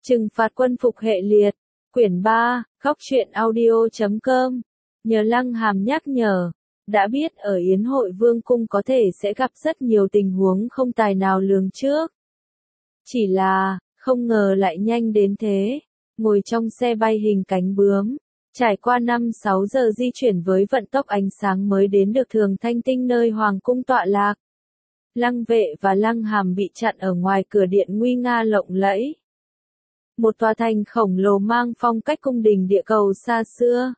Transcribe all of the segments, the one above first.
Trừng phạt quân phục hệ liệt, quyển 3, góc truyện audio.com. Nhờ Lăng Hàm nhắc nhở, đã biết ở yến hội vương cung có thể sẽ gặp rất nhiều tình huống không tài nào lường trước. Chỉ là, không ngờ lại nhanh đến thế, ngồi trong xe bay hình cánh bướm, trải qua 5-6 giờ di chuyển với vận tốc ánh sáng mới đến được Thường Thanh Tinh nơi hoàng cung tọa lạc. Lăng Vệ và Lăng Hàm bị chặn ở ngoài cửa điện nguy nga lộng lẫy. Một tòa thành khổng lồ mang phong cách cung đình địa cầu xa xưa.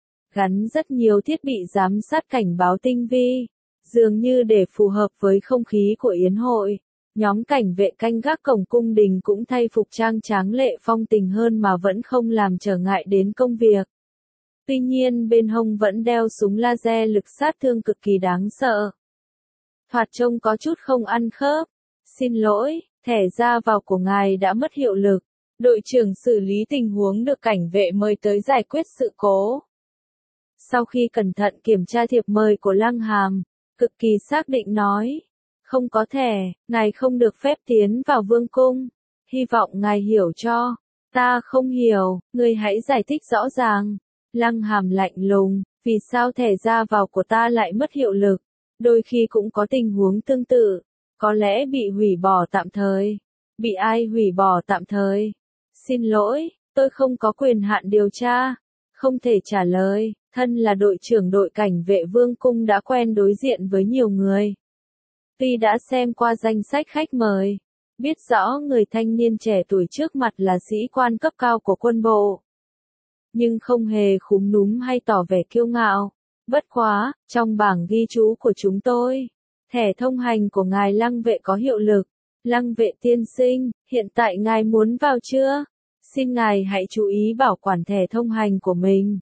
Gắn rất nhiều thiết bị giám sát cảnh báo tinh vi, dường như để phù hợp với không khí của yến hội. Nhóm cảnh vệ canh gác cổng cung đình cũng thay phục trang tráng lệ phong tình hơn mà vẫn không làm trở ngại đến công việc. Tuy nhiên bên hông vẫn đeo súng laser lực sát thương cực kỳ đáng sợ. Thoạt trông có chút không ăn khớp. Xin lỗi, thẻ ra vào của ngài đã mất hiệu lực. Đội trưởng xử lý tình huống được cảnh vệ mời tới giải quyết sự cố. Sau khi cẩn thận kiểm tra thiệp mời của Lăng Hàm, cực kỳ xác định nói. Không có thẻ, ngài không được phép tiến vào vương cung. Hy vọng ngài hiểu cho. Ta không hiểu, ngươi hãy giải thích rõ ràng. Lăng Hàm lạnh lùng, vì sao thẻ ra vào của ta lại mất hiệu lực? Đôi khi cũng có tình huống tương tự, có lẽ bị hủy bỏ tạm thời. Bị ai hủy bỏ tạm thời? Xin lỗi, tôi không có quyền hạn điều tra. Không thể trả lời, thân là đội trưởng đội cảnh vệ vương cung đã quen đối diện với nhiều người. Tuy đã xem qua danh sách khách mời, biết rõ người thanh niên trẻ tuổi trước mặt là sĩ quan cấp cao của quân bộ, nhưng không hề khúm núm hay tỏ vẻ kiêu ngạo. Bất quá, trong bảng ghi chú của chúng tôi, thẻ thông hành của ngài Lăng Vệ có hiệu lực. Lăng Vệ tiên sinh, hiện tại ngài muốn vào chưa? Xin ngài hãy chú ý bảo quản thẻ thông hành của mình.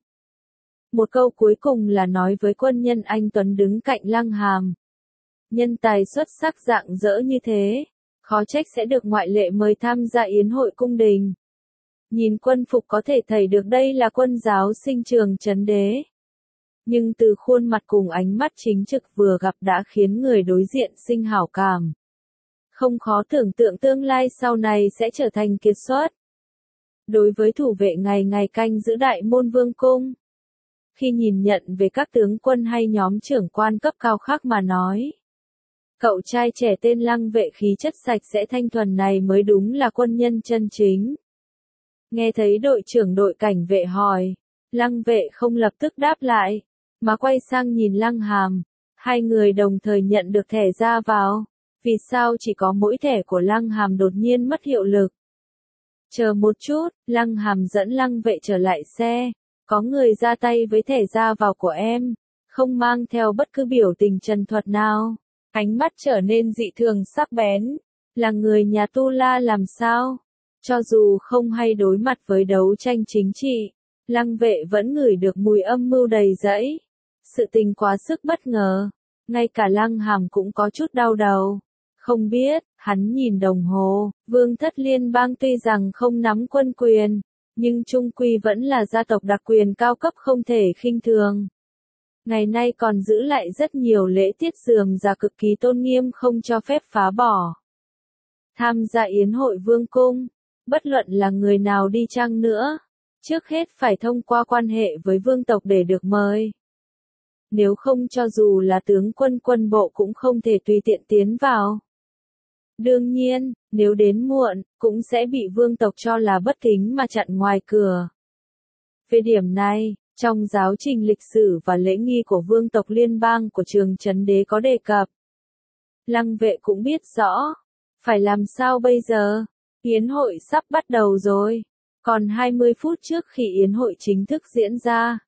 Một câu cuối cùng là nói với quân nhân anh tuấn đứng cạnh Lăng Hàm. Nhân tài xuất sắc rạng rỡ như thế, khó trách sẽ được ngoại lệ mời tham gia yến hội cung đình. Nhìn quân phục có thể thấy được đây là quân giáo sinh trường trấn đế. Nhưng từ khuôn mặt cùng ánh mắt chính trực vừa gặp đã khiến người đối diện sinh hảo cảm. Không khó tưởng tượng tương lai sau này sẽ trở thành kiệt xuất. Đối với thủ vệ ngày ngày canh giữ đại môn vương cung, khi nhìn nhận về các tướng quân hay nhóm trưởng quan cấp cao khác mà nói, cậu trai trẻ tên Lăng Vệ khí chất sạch sẽ thanh thuần này mới đúng là quân nhân chân chính. Nghe thấy đội trưởng đội cảnh vệ hỏi, Lăng Vệ không lập tức đáp lại, mà quay sang nhìn Lăng Hàm. Hai người đồng thời nhận được thẻ ra vào. Vì sao chỉ có mỗi thẻ của Lăng Hàm đột nhiên mất hiệu lực? Chờ một chút, Lăng Hàm dẫn Lăng Vệ trở lại xe. Có người ra tay với thẻ ra vào của em, không mang theo bất cứ biểu tình trần thuật nào. Ánh mắt trở nên dị thường sắc bén. Là người nhà Tu La làm sao? Cho dù không hay đối mặt với đấu tranh chính trị, Lăng Vệ vẫn ngửi được mùi âm mưu đầy rẫy. Sự tình quá sức bất ngờ. Ngay cả Lăng Hàm cũng có chút đau đầu. Không biết, hắn nhìn đồng hồ, Vương thất liên bang tuy rằng không nắm quân quyền, nhưng trung quy vẫn là gia tộc đặc quyền cao cấp không thể khinh thường. Ngày nay còn giữ lại rất nhiều lễ tiết rườm rà cực kỳ tôn nghiêm không cho phép phá bỏ. Tham gia yến hội vương cung, bất luận là người nào đi chăng nữa, trước hết phải thông qua quan hệ với vương tộc để được mời. Nếu không cho dù là tướng quân quân bộ cũng không thể tùy tiện tiến vào. Đương nhiên, nếu đến muộn, cũng sẽ bị vương tộc cho là bất kính mà chặn ngoài cửa. Về điểm này, trong giáo trình lịch sử và lễ nghi của vương tộc liên bang của trường trấn đế có đề cập. Lăng Vệ cũng biết rõ. Phải làm sao bây giờ? Yến hội sắp bắt đầu rồi. Còn 20 phút trước khi yến hội chính thức diễn ra.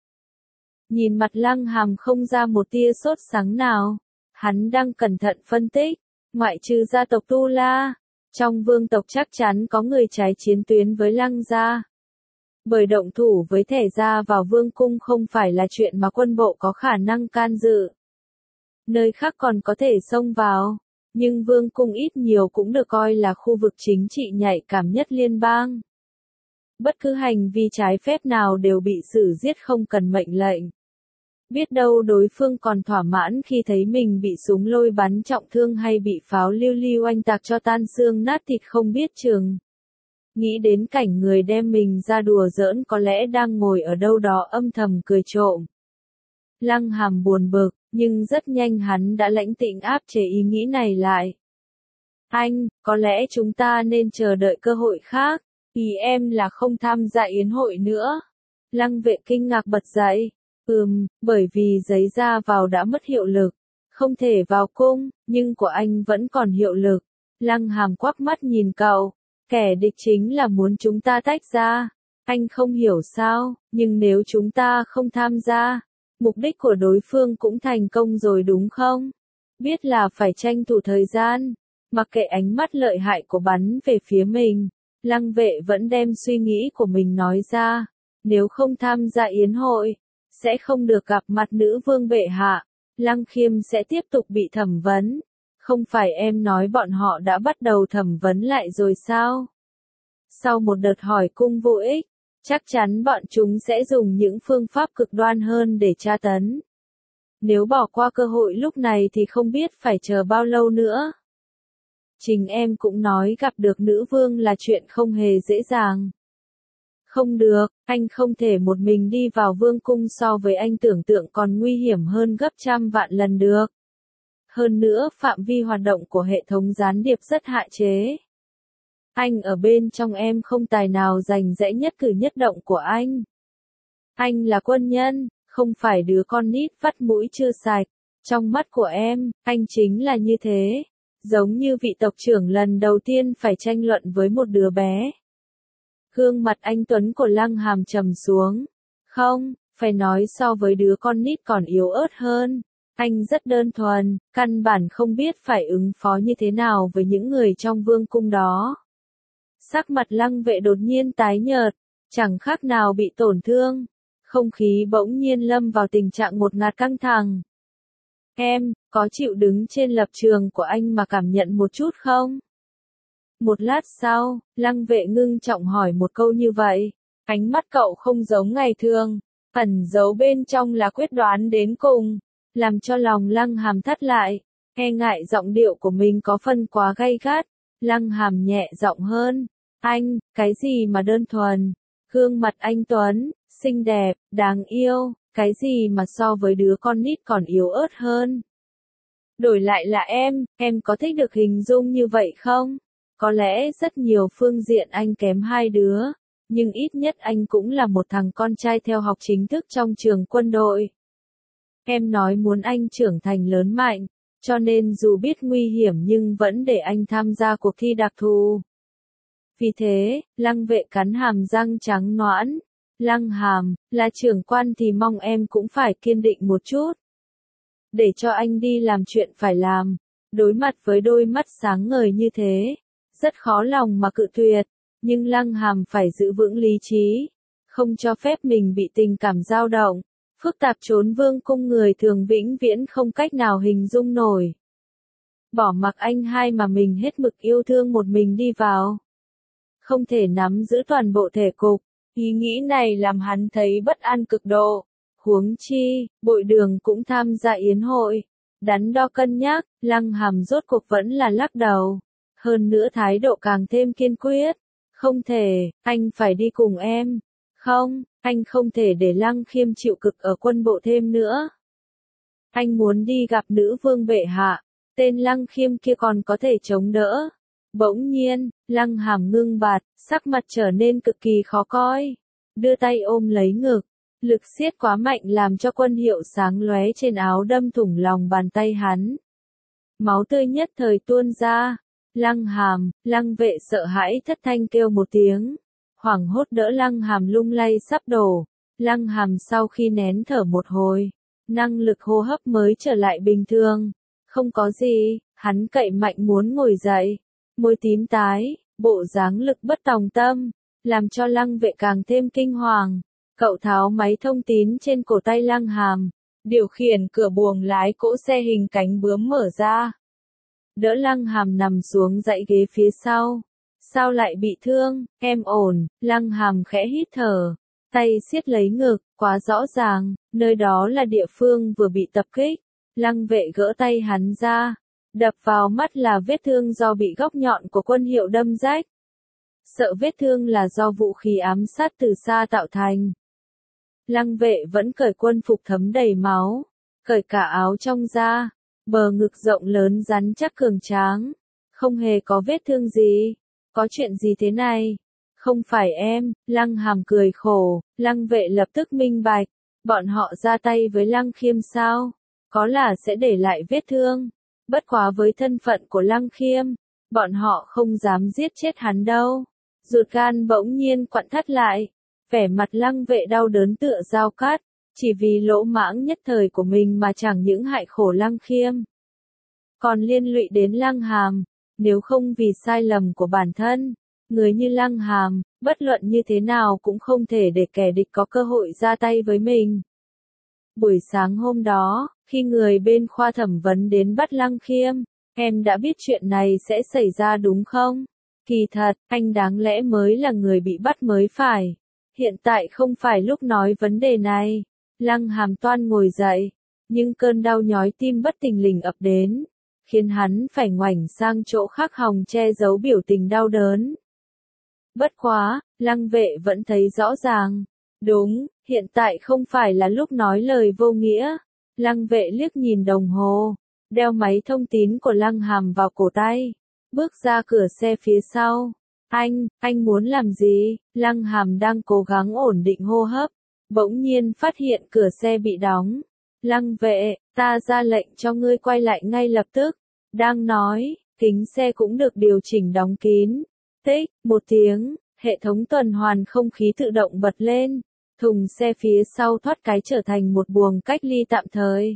Nhìn mặt Lăng Hàm không ra một tia sốt sắng nào. Hắn đang cẩn thận phân tích. Ngoại trừ gia tộc Tu La, trong vương tộc chắc chắn có người trái chiến tuyến với Lăng gia. Bởi động thủ với thẻ ra vào vương cung không phải là chuyện mà quân bộ có khả năng can dự. Nơi khác còn có thể xông vào, nhưng vương cung ít nhiều cũng được coi là khu vực chính trị nhạy cảm nhất liên bang. Bất cứ hành vi trái phép nào đều bị xử giết không cần mệnh lệnh. Biết đâu đối phương còn thỏa mãn khi thấy mình bị súng lôi bắn trọng thương hay bị pháo lưu lưu oanh tạc cho tan xương nát thịt không biết chừng. Nghĩ đến cảnh người đem mình ra đùa giỡn có lẽ đang ngồi ở đâu đó âm thầm cười trộm. Lăng Hàm buồn bực, nhưng rất nhanh hắn đã lãnh tĩnh áp chế ý nghĩ này lại. Anh, có lẽ chúng ta nên chờ đợi cơ hội khác, ý em là không tham gia yến hội nữa. Lăng Vệ kinh ngạc bật dậy. Bởi vì giấy ra vào đã mất hiệu lực, không thể vào cung, nhưng của anh vẫn còn hiệu lực. Lăng Hàm quắc mắt nhìn cậu, kẻ địch chính là muốn chúng ta tách ra. Anh không hiểu sao, nhưng nếu chúng ta không tham gia, mục đích của đối phương cũng thành công rồi đúng không? Biết là phải tranh thủ thời gian, mặc kệ ánh mắt lợi hại của bắn về phía mình, Lăng Vệ vẫn đem suy nghĩ của mình nói ra. Nếu không tham gia yến hội, sẽ không được gặp mặt nữ vương bệ hạ, Lăng Khiêm sẽ tiếp tục bị thẩm vấn. Không phải em nói bọn họ đã bắt đầu thẩm vấn lại rồi sao? Sau một đợt hỏi cung vô ích, chắc chắn bọn chúng sẽ dùng những phương pháp cực đoan hơn để tra tấn. Nếu bỏ qua cơ hội lúc này thì không biết phải chờ bao lâu nữa. Chính em cũng nói gặp được nữ vương là chuyện không hề dễ dàng. Không được, anh không thể một mình đi vào vương cung, so với anh tưởng tượng còn nguy hiểm hơn gấp trăm vạn lần được. Hơn nữa phạm vi hoạt động của hệ thống gián điệp rất hạn chế. Anh ở bên trong em không tài nào rành rẽ nhất cử nhất động của anh. Anh là quân nhân, không phải đứa con nít vắt mũi chưa sạch. Trong mắt của em, anh chính là như thế. Giống như vị tộc trưởng lần đầu tiên phải tranh luận với một đứa bé. Gương mặt anh tuấn của Lăng Hàm trầm xuống. Không, phải nói so với đứa con nít còn yếu ớt hơn. Anh rất đơn thuần, căn bản không biết phải ứng phó như thế nào với những người trong vương cung đó. Sắc mặt Lăng Vệ đột nhiên tái nhợt, chẳng khác nào bị tổn thương. Không khí bỗng nhiên lâm vào tình trạng ngột ngạt căng thẳng. Em, có chịu đứng trên lập trường của anh mà cảm nhận một chút không? Một lát sau, Lăng Vệ ngưng trọng hỏi một câu như vậy. Ánh mắt cậu không giống ngày thường, ẩn giấu bên trong là quyết đoán đến cùng, làm cho lòng Lăng Hàm thắt lại. E ngại giọng điệu của mình có phần quá gay gắt, Lăng Hàm nhẹ giọng hơn. Anh, cái gì mà đơn thuần? Gương mặt anh tuấn, xinh đẹp, đáng yêu, cái gì mà so với đứa con nít còn yếu ớt hơn? Đổi lại là em có thích được hình dung như vậy không? Có lẽ rất nhiều phương diện anh kém hai đứa, nhưng ít nhất anh cũng là một thằng con trai theo học chính thức trong trường quân đội. Em nói muốn anh trưởng thành lớn mạnh, cho nên dù biết nguy hiểm nhưng vẫn để anh tham gia cuộc thi đặc thù. Vì thế, Lăng Vệ cắn hàm răng trắng nõn. Lăng Hàm, là trưởng quan thì mong em cũng phải kiên định một chút. Để cho anh đi làm chuyện phải làm, đối mặt với đôi mắt sáng ngời như thế, rất khó lòng mà cự tuyệt, nhưng Lăng Hàm phải giữ vững lý trí, không cho phép mình bị tình cảm dao động. Phức tạp trốn vương cung người thường vĩnh viễn không cách nào hình dung nổi. Bỏ mặc anh hai mà mình hết mực yêu thương một mình đi vào. Không thể nắm giữ toàn bộ thể cục, ý nghĩ này làm hắn thấy bất an cực độ. Huống chi, Bội Đường cũng tham gia yến hội. Đắn đo cân nhắc, Lăng Hàm rốt cuộc vẫn là lắc đầu. Hơn nữa thái độ càng thêm kiên quyết. Không thể, anh phải đi cùng em. Không, anh không thể để Lăng Khiêm chịu cực ở quân bộ thêm nữa. Anh muốn đi gặp nữ vương bệ hạ, tên Lăng Khiêm kia còn có thể chống đỡ. Bỗng nhiên, Lăng Hàm ngưng bạt, sắc mặt trở nên cực kỳ khó coi. Đưa tay ôm lấy ngực, lực siết quá mạnh làm cho quân hiệu sáng lóe trên áo đâm thủng lòng bàn tay hắn. Máu tươi nhất thời tuôn ra. Lăng Hàm, Lăng Vệ sợ hãi thất thanh kêu một tiếng. Hoảng hốt đỡ Lăng Hàm lung lay sắp đổ. Lăng Hàm sau khi nén thở một hồi, năng lực hô hấp mới trở lại bình thường. Không có gì, hắn cậy mạnh muốn ngồi dậy. Môi tím tái, bộ dáng lực bất tòng tâm, làm cho Lăng Vệ càng thêm kinh hoàng. Cậu tháo máy thông tín trên cổ tay Lăng Hàm, điều khiển cửa buồng lái cỗ xe hình cánh bướm mở ra. Đỡ Lăng Hàm nằm xuống dãy ghế phía sau. Sao lại bị thương, em ổn? Lăng Hàm khẽ hít thở, tay siết lấy ngực, quá rõ ràng, nơi đó là địa phương vừa bị tập kích. Lăng Vệ gỡ tay hắn ra, đập vào mắt là vết thương do bị góc nhọn của quân hiệu đâm rách. sợ vết thương là do vũ khí ám sát từ xa tạo thành. Lăng vệ vẫn cởi quân phục thấm đầy máu, cởi cả áo trong ra, bờ ngực rộng lớn rắn chắc cường tráng, không hề có vết thương gì. Có chuyện gì thế này? Không phải em, Lăng Hàm cười khổ, Lăng vệ lập tức minh bạch, bọn họ ra tay với Lăng Khiêm sao? Có là sẽ để lại vết thương, bất quá với thân phận của Lăng Khiêm, bọn họ không dám giết chết hắn đâu. Ruột gan bỗng nhiên quặn thắt lại, vẻ mặt Lăng vệ đau đớn tựa dao cắt, chỉ vì lỗ mãng nhất thời của mình mà chẳng những hại khổ Lăng Khiêm, còn liên lụy đến Lăng Hàm. Nếu không vì sai lầm của bản thân, người như Lăng Hàm, bất luận như thế nào cũng không thể để kẻ địch có cơ hội ra tay với mình. Buổi sáng hôm đó, khi người bên khoa thẩm vấn đến bắt Lăng Khiêm, em đã biết chuyện này sẽ xảy ra đúng không? Kỳ thật, anh đáng lẽ mới là người bị bắt mới phải. Hiện tại không phải lúc nói vấn đề này. Lăng Hàm toan ngồi dậy, nhưng cơn đau nhói tim bất thình lình ập đến, khiến hắn phải ngoảnh sang chỗ khác hòng che giấu biểu tình đau đớn. Bất quá, Lăng vệ vẫn thấy rõ ràng. Đúng, hiện tại không phải là lúc nói lời vô nghĩa. Lăng vệ liếc nhìn đồng hồ, đeo máy thông tín của Lăng Hàm vào cổ tay, bước ra cửa xe phía sau. Anh muốn làm gì? Lăng Hàm đang cố gắng ổn định hô hấp, bỗng nhiên phát hiện cửa xe bị đóng. Lăng vệ, ta ra lệnh cho ngươi quay lại ngay lập tức. Đang nói, kính xe cũng được điều chỉnh đóng kín. Tích, một tiếng, hệ thống tuần hoàn không khí tự động bật lên. Thùng xe phía sau thoát cái trở thành một buồng cách ly tạm thời.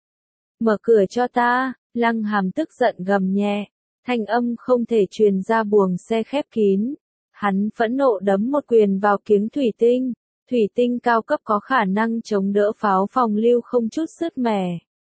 Mở cửa cho ta, Lăng Hàm tức giận gầm nhẹ. Thanh âm không thể truyền ra buồng xe khép kín. Hắn phẫn nộ đấm một quyền vào kiếng thủy tinh. Thủy tinh cao cấp có khả năng chống đỡ pháo phòng lưu không chút sứt mẻ.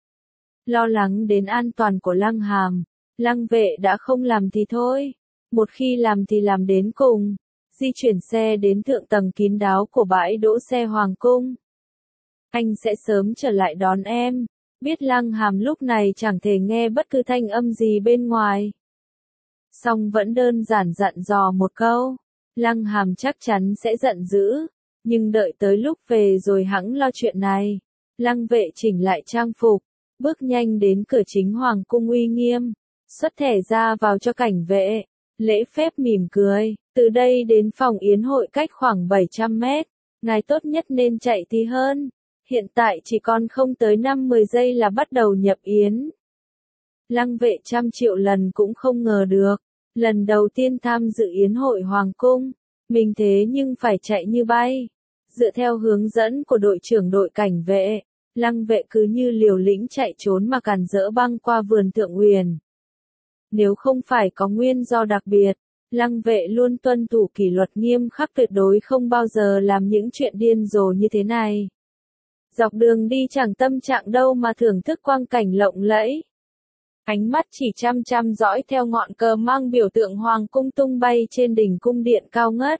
Lo lắng đến an toàn của Lăng Hàm, Lăng vệ đã không làm thì thôi. Một khi làm thì làm đến cùng. Di chuyển xe đến thượng tầng kín đáo của bãi đỗ xe Hoàng Cung. Anh sẽ sớm trở lại đón em. Biết Lăng Hàm lúc này chẳng thể nghe bất cứ thanh âm gì bên ngoài. Song vẫn đơn giản dặn dò một câu. Lăng Hàm chắc chắn sẽ giận dữ. Nhưng đợi tới lúc về rồi hẵng lo chuyện này. Lăng vệ chỉnh lại trang phục, bước nhanh đến cửa chính Hoàng Cung uy nghiêm, xuất thẻ ra vào cho cảnh vệ, lễ phép mỉm cười. Từ đây đến phòng yến hội cách khoảng 700 mét, ngài tốt nhất nên chạy tí hơn. Hiện tại chỉ còn không tới 5-10 giây là bắt đầu nhập yến. Lăng vệ trăm triệu lần cũng không ngờ được, lần đầu tiên tham dự yến hội Hoàng Cung, mình thế nhưng phải chạy như bay. Dựa theo hướng dẫn của đội trưởng đội cảnh vệ, Lăng vệ cứ như liều lĩnh chạy trốn mà càn rỡ băng qua vườn Thượng Uyển. Nếu không phải có nguyên do đặc biệt, Lăng vệ luôn tuân thủ kỷ luật nghiêm khắc, tuyệt đối không bao giờ làm những chuyện điên rồ như thế này. Dọc đường đi chẳng tâm trạng đâu mà thưởng thức quang cảnh lộng lẫy. Ánh mắt chỉ chăm chăm dõi theo ngọn cờ mang biểu tượng Hoàng Cung tung bay trên đỉnh cung điện cao ngất.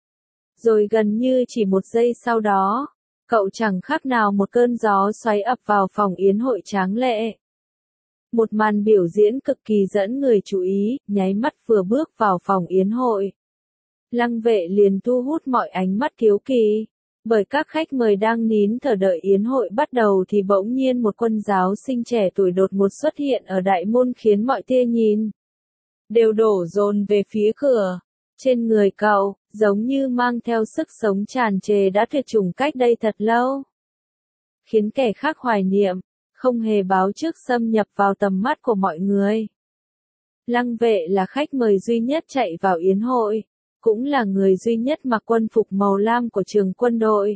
Rồi gần như chỉ một giây sau đó, cậu chẳng khác nào một cơn gió xoáy ập vào phòng yến hội tráng lệ. Một màn biểu diễn cực kỳ dẫn người chú ý, nháy mắt vừa bước vào phòng yến hội. Lăng vệ liền thu hút mọi ánh mắt hiếu kỳ. Bởi các khách mời đang nín thở đợi yến hội bắt đầu thì bỗng nhiên một quân giáo sinh trẻ tuổi đột ngột xuất hiện ở đại môn khiến mọi tia nhìn đều đổ dồn về phía cửa. Trên người cậu, giống như mang theo sức sống tràn trề đã tuyệt chủng cách đây thật lâu. Khiến kẻ khác hoài niệm, không hề báo trước xâm nhập vào tầm mắt của mọi người. Lăng vệ là khách mời duy nhất chạy vào yến hội, cũng là người duy nhất mặc quân phục màu lam của trường quân đội.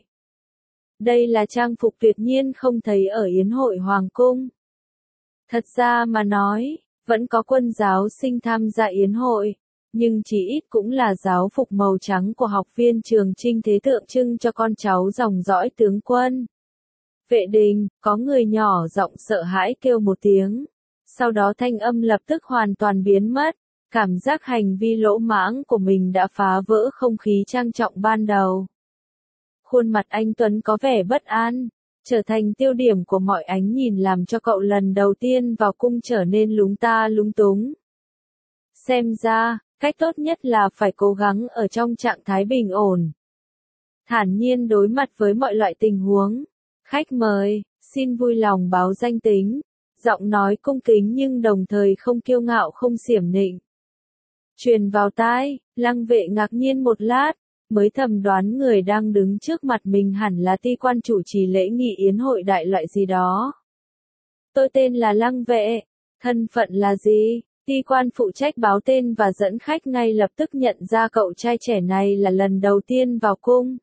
Đây là trang phục tuyệt nhiên không thấy ở yến hội Hoàng Cung. Thật ra mà nói, vẫn có quân giáo sinh tham gia yến hội, nhưng chỉ ít cũng là giáo phục màu trắng của học viên trường Trinh Thế, tượng trưng cho con cháu dòng dõi tướng quân. Vệ đình, có người nhỏ giọng sợ hãi kêu một tiếng. Sau đó thanh âm lập tức hoàn toàn biến mất. Cảm giác hành vi lỗ mãng của mình đã phá vỡ không khí trang trọng ban đầu. Khuôn mặt anh Tuấn có vẻ bất an, trở thành tiêu điểm của mọi ánh nhìn, làm cho cậu lần đầu tiên vào cung trở nên lúng ta lúng túng. Xem ra, Cách tốt nhất là phải cố gắng ở trong trạng thái bình ổn, thản nhiên đối mặt với mọi loại tình huống. Khách mời, xin vui lòng báo danh tính. Giọng nói cung kính nhưng đồng thời không kiêu ngạo không xiểm nịnh. Truyền vào tai, Lăng Vệ ngạc nhiên một lát, mới thầm đoán người đang đứng trước mặt mình hẳn là ti quan chủ trì lễ nghị yến hội đại loại gì đó. Tôi tên là Lăng Vệ, thân phận là gì? Ti quan phụ trách báo tên và dẫn khách ngay lập tức nhận ra cậu trai trẻ này là lần đầu tiên vào cung.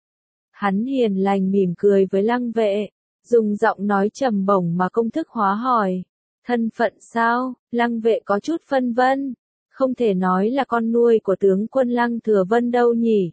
Hắn hiền lành mỉm cười với Lăng Vệ, dùng giọng nói trầm bổng mà công thức hóa hỏi. Thân phận sao? Lăng Vệ có chút phân vân. Không thể nói là con nuôi của tướng quân Lăng Thừa Vân đâu nhỉ.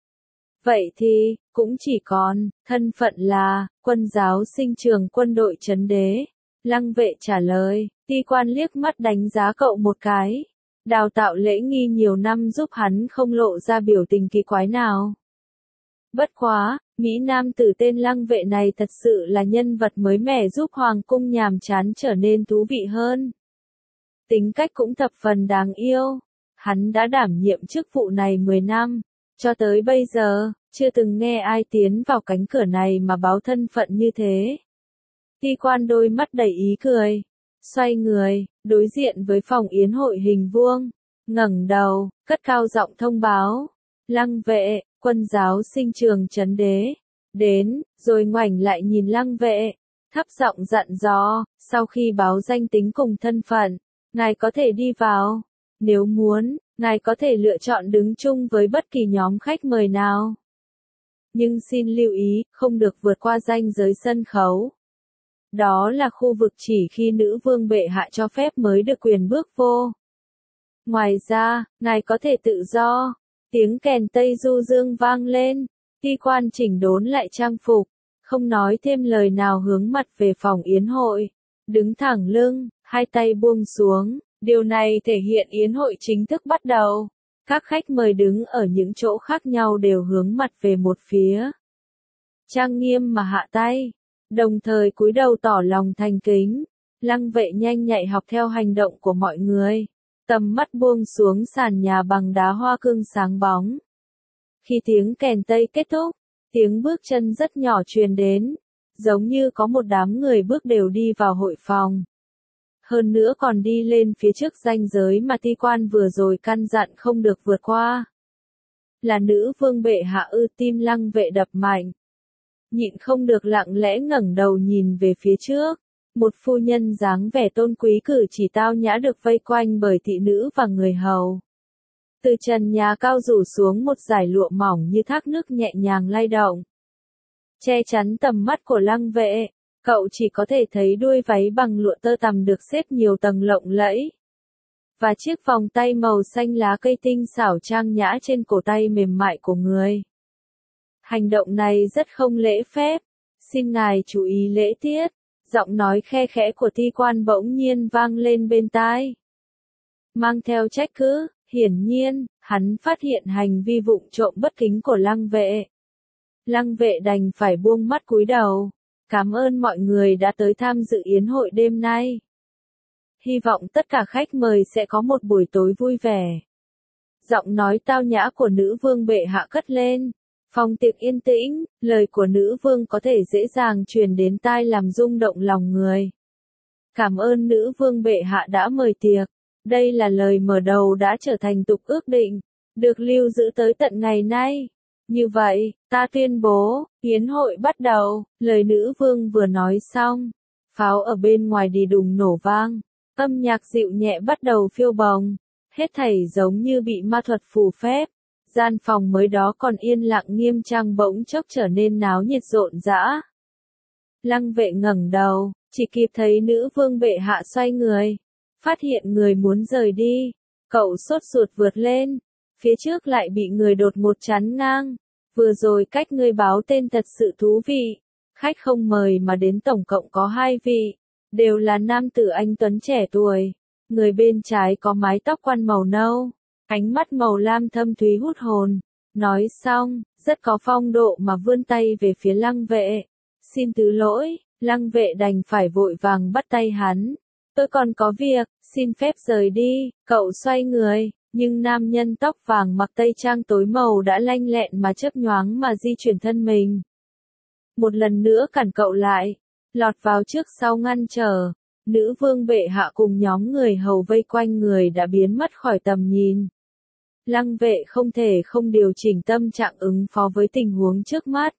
Vậy thì, cũng chỉ còn, thân phận là, quân giáo sinh trường quân đội trấn đế. Lăng Vệ trả lời, ti quan liếc mắt đánh giá cậu một cái. Đào tạo lễ nghi nhiều năm giúp hắn không lộ ra biểu tình kỳ quái nào. Bất quá, Mỹ Nam tử tên Lăng Vệ này thật sự là nhân vật mới mẻ giúp Hoàng cung nhàm chán trở nên thú vị hơn. Tính cách cũng thập phần đáng yêu. Hắn đã đảm nhiệm chức vụ này 10 năm. Cho tới bây giờ, chưa từng nghe ai tiến vào cánh cửa này mà báo thân phận như thế. Ti quan đôi mắt đầy ý cười. Xoay người, đối diện với phòng yến hội hình vuông. Ngẩng đầu, cất cao giọng thông báo. Lăng Vệ, quân giáo sinh trường trấn đế. Đến, rồi ngoảnh lại nhìn Lăng Vệ. Thấp giọng dặn dò, sau khi báo danh tính cùng thân phận, ngài có thể đi vào. Nếu muốn, ngài có thể lựa chọn đứng chung với bất kỳ nhóm khách mời nào. Nhưng xin lưu ý, không được vượt qua ranh giới sân khấu. Đó là khu vực chỉ khi nữ vương bệ hạ cho phép mới được quyền bước vô. Ngoài ra, ngài có thể tự do. Tiếng kèn Tây Du Dương vang lên. Ti quan chỉnh đốn lại trang phục. Không nói thêm lời nào hướng mặt về phòng yến hội. Đứng thẳng lưng, hai tay buông xuống. Điều này thể hiện yến hội chính thức bắt đầu. Các khách mời đứng ở những chỗ khác nhau đều hướng mặt về một phía. Trang nghiêm mà hạ tay. Đồng thời cúi đầu tỏ lòng thành kính. Lăng Vệ nhanh nhạy học theo hành động của mọi người. Tầm mắt buông xuống sàn nhà bằng đá hoa cương sáng bóng. Khi tiếng kèn Tây kết thúc, tiếng bước chân rất nhỏ truyền đến. Giống như có một đám người bước đều đi vào hội phòng. Hơn nữa còn đi lên phía trước ranh giới mà ti quan vừa rồi căn dặn không được vượt qua. Là nữ vương bệ hạ ư? Tim Lăng Vệ đập mạnh. Nhịn không được lặng lẽ ngẩng đầu nhìn về phía trước. Một phu nhân dáng vẻ tôn quý cử chỉ tao nhã được vây quanh bởi thị nữ và người hầu. Từ trần nhà cao rủ xuống một dải lụa mỏng như thác nước nhẹ nhàng lay động. Che chắn tầm mắt của Lăng Vệ. Cậu chỉ có thể thấy đuôi váy bằng lụa tơ tằm được xếp nhiều tầng lộng lẫy. Và chiếc vòng tay màu xanh lá cây tinh xảo trang nhã trên cổ tay mềm mại của người. Hành động này rất không lễ phép. Xin ngài chú ý lễ tiết. Giọng nói khe khẽ của ti quan bỗng nhiên vang lên bên tai. Mang theo trách cứ, hiển nhiên, hắn phát hiện hành vi vụng trộm bất kính của Lăng Vệ. Lăng Vệ đành phải buông mắt cúi đầu. Cảm ơn mọi người đã tới tham dự yến hội đêm nay. Hy vọng tất cả khách mời sẽ có một buổi tối vui vẻ. Giọng nói tao nhã của nữ vương bệ hạ cất lên. Phòng tiệc yên tĩnh, lời của nữ vương có thể dễ dàng truyền đến tai làm rung động lòng người. Cảm ơn nữ vương bệ hạ đã mời tiệc. Đây là lời mở đầu đã trở thành tục ước định, được lưu giữ tới tận ngày nay. Như vậy, ta tuyên bố, yến hội bắt đầu. Lời nữ vương vừa nói xong, pháo ở bên ngoài đi đùng nổ vang, âm nhạc dịu nhẹ bắt đầu phiêu bồng, hết thảy giống như bị ma thuật phù phép. Gian phòng mới đó còn yên lặng nghiêm trang bỗng chốc trở nên náo nhiệt rộn rã. Lăng Vệ ngẩng đầu, chỉ kịp thấy nữ vương bệ hạ xoay người, phát hiện người muốn rời đi, cậu sốt ruột vượt lên, phía trước lại bị người đột ngột chắn ngang. Vừa rồi cách ngươi báo tên thật sự thú vị, khách không mời mà đến tổng cộng có 2 vị, đều là nam tử anh tuấn trẻ tuổi. Người bên trái có mái tóc quăn màu nâu, ánh mắt màu lam thâm thúy hút hồn. Nói xong, rất có phong độ mà vươn tay về phía Lăng Vệ. Xin thứ lỗi, Lăng Vệ đành phải vội vàng bắt tay hắn. Tôi còn có việc, xin phép rời đi. Cậu xoay người, Nhưng nam nhân tóc vàng mặc tây trang tối màu đã lanh lẹn mà chớp nhoáng mà di chuyển thân mình. Một lần nữa cản cậu lại, lọt vào trước sau ngăn trở. Nữ vương bệ hạ cùng nhóm người hầu vây quanh người đã biến mất khỏi tầm nhìn. Lăng vệ không thể không điều chỉnh tâm trạng ứng phó với tình huống trước mắt.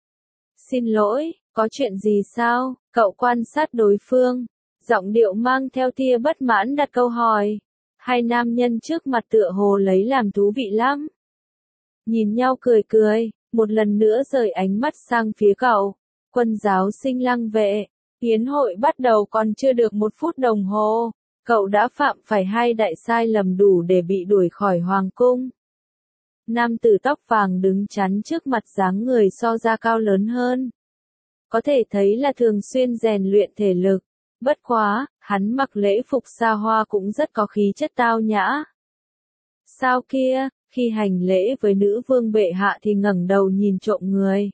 Xin lỗi, có chuyện gì sao? Cậu quan sát đối phương, giọng điệu mang theo tia bất mãn đặt câu hỏi. Hai nam nhân trước mặt tựa hồ lấy làm thú vị lắm. Nhìn nhau cười cười, một lần nữa rời ánh mắt sang phía cậu. Quân giáo sinh Lăng vệ, yến hội bắt đầu còn chưa được 1 phút đồng hồ. Cậu đã phạm phải 2 đại sai lầm đủ để bị đuổi khỏi hoàng cung. Nam tử tóc vàng đứng chắn trước mặt dáng người so ra cao lớn hơn. Có thể thấy là thường xuyên rèn luyện thể lực. Bất quá, hắn mặc lễ phục xa hoa cũng rất có khí chất tao nhã. Sao kia, khi hành lễ với nữ vương bệ hạ thì ngẩng đầu nhìn trộm người.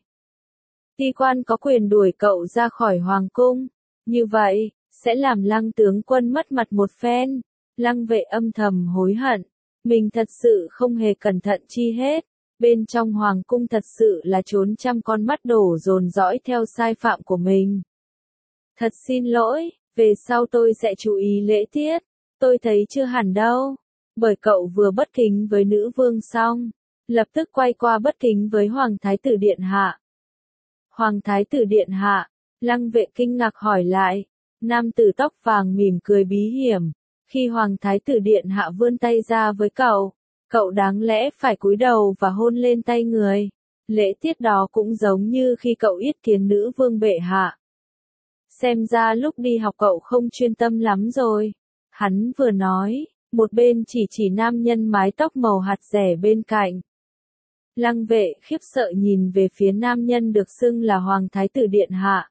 Ti quan có quyền đuổi cậu ra khỏi hoàng cung. Như vậy, sẽ làm Lăng tướng quân mất mặt một phen. Lăng vệ âm thầm hối hận. Mình thật sự không hề cẩn thận chi hết. Bên trong hoàng cung thật sự là trốn trăm con mắt đổ dồn dõi theo sai phạm của mình. Thật xin lỗi, về sau tôi sẽ chú ý lễ tiết. Tôi thấy chưa hẳn đâu. Bởi cậu vừa bất kính với nữ vương xong, lập tức quay qua bất kính với Hoàng Thái tử Điện Hạ. Hoàng Thái tử Điện Hạ, Lăng vệ kinh ngạc hỏi lại. Nam tử tóc vàng mỉm cười bí hiểm. Khi Hoàng Thái tử Điện Hạ vươn tay ra với cậu đáng lẽ phải cúi đầu và hôn lên tay người. Lễ tiết đó cũng giống như khi cậu yết kiến nữ vương bệ hạ. Xem ra lúc đi học cậu không chuyên tâm lắm rồi. Hắn vừa nói, một bên chỉ nam nhân mái tóc màu hạt rẻ bên cạnh. Lăng vệ khiếp sợ nhìn về phía nam nhân được xưng là Hoàng Thái tử Điện Hạ.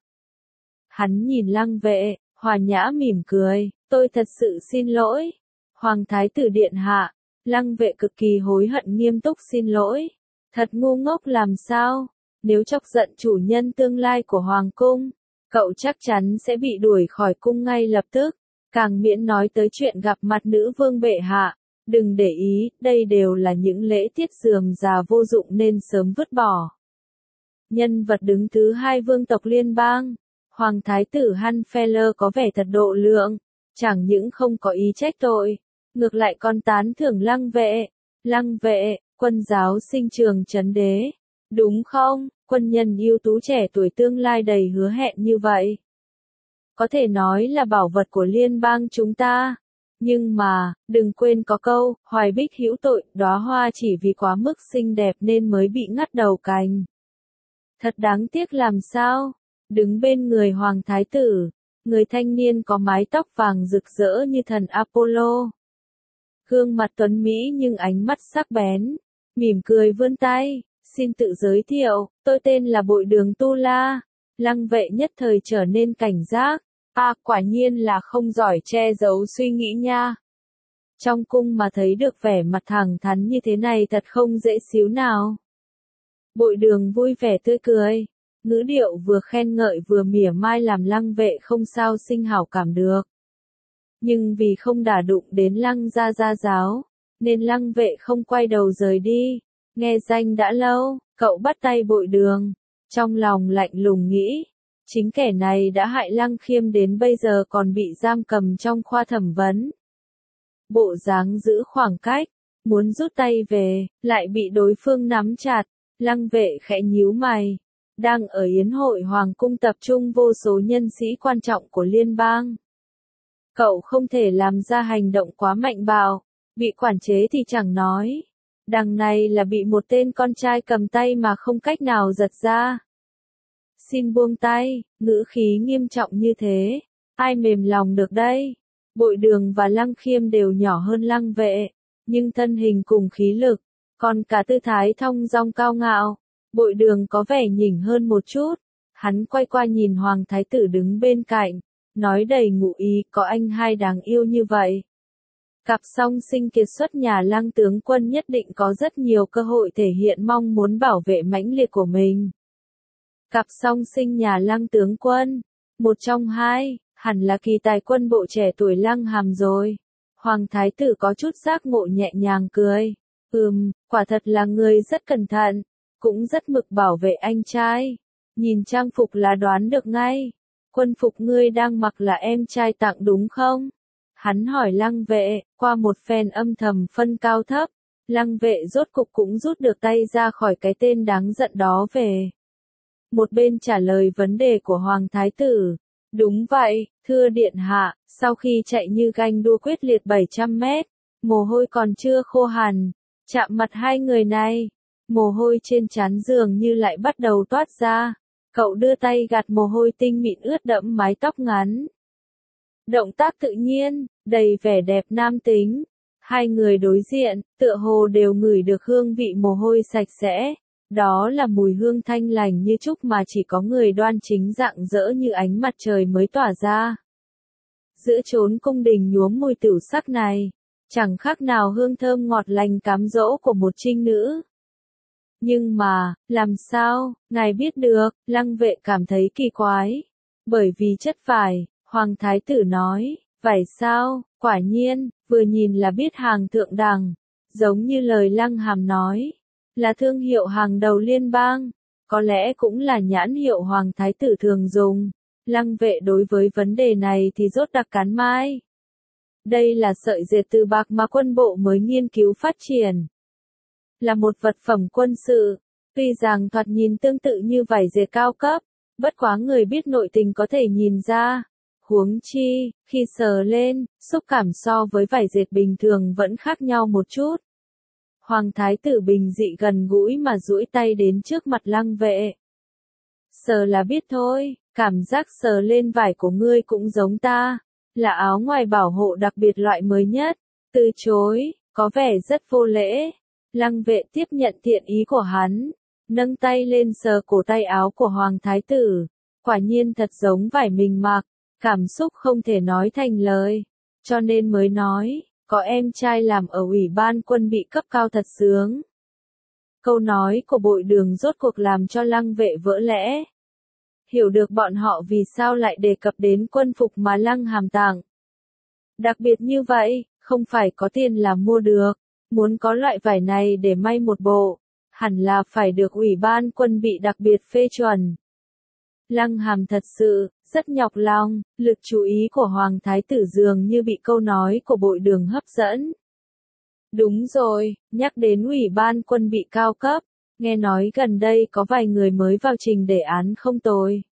Hắn nhìn Lăng vệ, hòa nhã mỉm cười, tôi thật sự xin lỗi. Hoàng Thái tử Điện Hạ, Lăng vệ cực kỳ hối hận nghiêm túc xin lỗi. Thật ngu ngốc làm sao, nếu chọc giận chủ nhân tương lai của Hoàng cung, cậu chắc chắn sẽ bị đuổi khỏi cung ngay lập tức. Càng miễn nói tới chuyện gặp mặt nữ vương bệ hạ. Đừng để ý, đây đều là những lễ tiết rườm rà vô dụng nên sớm vứt bỏ. Nhân vật đứng thứ 2 vương tộc liên bang, Hoàng Thái tử Hanfeller có vẻ thật độ lượng, chẳng những không có ý trách tội, ngược lại còn tán thưởng Lăng vệ. Lăng vệ, quân giáo sinh trường trấn đế, đúng không? Quân nhân ưu tú trẻ tuổi tương lai đầy hứa hẹn như vậy. Có thể nói là bảo vật của liên bang chúng ta. Nhưng mà, đừng quên có câu, hoài bích hữu tội, đóa hoa chỉ vì quá mức xinh đẹp nên mới bị ngắt đầu cành. Thật đáng tiếc làm sao? Đứng bên người Hoàng Thái tử, người thanh niên có mái tóc vàng rực rỡ như thần Apollo. Gương mặt tuấn Mỹ nhưng ánh mắt sắc bén, mỉm cười vươn tay, xin tự giới thiệu, tôi tên là Bội Đường Tu La. Lăng vệ nhất thời trở nên cảnh giác. Quả nhiên là không giỏi che giấu suy nghĩ nha. Trong cung mà thấy được vẻ mặt thẳng thắn như thế này thật không dễ xíu nào. Bội Đường vui vẻ tươi cười, ngữ điệu vừa khen ngợi vừa mỉa mai làm Lăng vệ không sao sinh hảo cảm được. Nhưng vì không đả đụng đến Lăng gia gia giáo, nên Lăng vệ không quay đầu rời đi. Nghe danh đã lâu, cậu bắt tay Bội Đường, trong lòng lạnh lùng nghĩ. Chính kẻ này đã hại Lăng Khiêm đến bây giờ còn bị giam cầm trong khoa thẩm vấn. Bộ dáng giữ khoảng cách, muốn rút tay về, lại bị đối phương nắm chặt. Lăng vệ khẽ nhíu mày. Đang ở yến hội hoàng cung tập trung vô số nhân sĩ quan trọng của liên bang. Cậu không thể làm ra hành động quá mạnh bạo, bị quản chế thì chẳng nói. Đằng này là bị một tên con trai cầm tay mà không cách nào giật ra. Xin buông tay, ngữ khí nghiêm trọng như thế, ai mềm lòng được đây? Bội Đường và Lăng Khiêm đều nhỏ hơn Lăng vệ, nhưng thân hình cùng khí lực, còn cả tư thái thong dong cao ngạo. Bội Đường có vẻ nhỉnh hơn một chút, hắn quay qua nhìn Hoàng Thái tử đứng bên cạnh, nói đầy ngụ ý, có anh hai đáng yêu như vậy. Cặp song sinh kiệt xuất nhà Lăng tướng quân nhất định có rất nhiều cơ hội thể hiện mong muốn bảo vệ mãnh liệt của mình. Cặp song sinh nhà Lăng tướng quân, một trong hai, hẳn là kỳ tài quân bộ trẻ tuổi Lăng Hàm rồi. Hoàng thái tử có chút giác ngộ nhẹ nhàng cười. Quả thật là người rất cẩn thận, cũng rất mực bảo vệ anh trai. Nhìn trang phục là đoán được ngay. Quân phục ngươi đang mặc là em trai tặng đúng không? Hắn hỏi Lăng Vệ, qua một phen âm thầm phân cao thấp. Lăng Vệ rốt cục cũng rút được tay ra khỏi cái tên đáng giận đó về. Một bên trả lời vấn đề của Hoàng thái tử. Đúng vậy, thưa điện hạ, sau khi chạy như ganh đua quyết liệt 700 mét, mồ hôi còn chưa khô hẳn, chạm mặt hai người này, mồ hôi trên trán dường như lại bắt đầu toát ra. Cậu đưa tay gạt mồ hôi tinh mịn ướt đẫm mái tóc ngắn. Động tác tự nhiên, đầy vẻ đẹp nam tính. Hai người đối diện, tựa hồ đều ngửi được hương vị mồ hôi sạch sẽ. Đó là mùi hương thanh lành như trúc mà chỉ có người đoan chính rạng rỡ như ánh mặt trời mới tỏa ra. Giữa chốn cung đình nhuốm mùi tửu sắc này, chẳng khác nào hương thơm ngọt lành cám dỗ của một trinh nữ. Nhưng mà, làm sao, ngài biết được, Lăng Vệ cảm thấy kỳ quái. Bởi vì chất vải, Hoàng thái tử nói, vải sao, quả nhiên, vừa nhìn là biết hàng thượng đẳng, giống như lời Lăng Hàm nói, là thương hiệu hàng đầu liên bang, có lẽ cũng là nhãn hiệu Hoàng thái tử thường dùng. Lăng Vệ đối với vấn đề này thì rốt đặc cán mai. Đây là sợi dệt từ bạc mà quân bộ mới nghiên cứu phát triển. Là một vật phẩm quân sự, tuy rằng thoạt nhìn tương tự như vải dệt cao cấp, bất quá người biết nội tình có thể nhìn ra. Huống chi, khi sờ lên, xúc cảm so với vải dệt bình thường vẫn khác nhau một chút. Hoàng thái tử bình dị gần gũi mà duỗi tay đến trước mặt Lăng Vệ. Sờ là biết thôi, cảm giác sờ lên vải của ngươi cũng giống ta, là áo ngoài bảo hộ đặc biệt loại mới nhất. Từ chối, có vẻ rất vô lễ. Lăng Vệ tiếp nhận thiện ý của hắn, nâng tay lên sờ cổ tay áo của Hoàng thái tử, quả nhiên thật giống vải mình mặc, cảm xúc không thể nói thành lời, cho nên mới nói, có em trai làm ở ủy ban quân bị cấp cao thật sướng. Câu nói của Bội Đường rốt cuộc làm cho Lăng Vệ vỡ lẽ. Hiểu được bọn họ vì sao lại đề cập đến quân phục mà Lăng Hàm tặng. Đặc biệt như vậy, không phải có tiền là mua được. Muốn có loại vải này để may một bộ, hẳn là phải được ủy ban quân bị đặc biệt phê chuẩn. Lăng Hàm thật sự, rất nhọc lòng, lực chú ý của Hoàng thái tử dường như bị câu nói của Bội Đường hấp dẫn. Đúng rồi, nhắc đến ủy ban quân bị cao cấp, nghe nói gần đây có vài người mới vào trình đề án không tồi.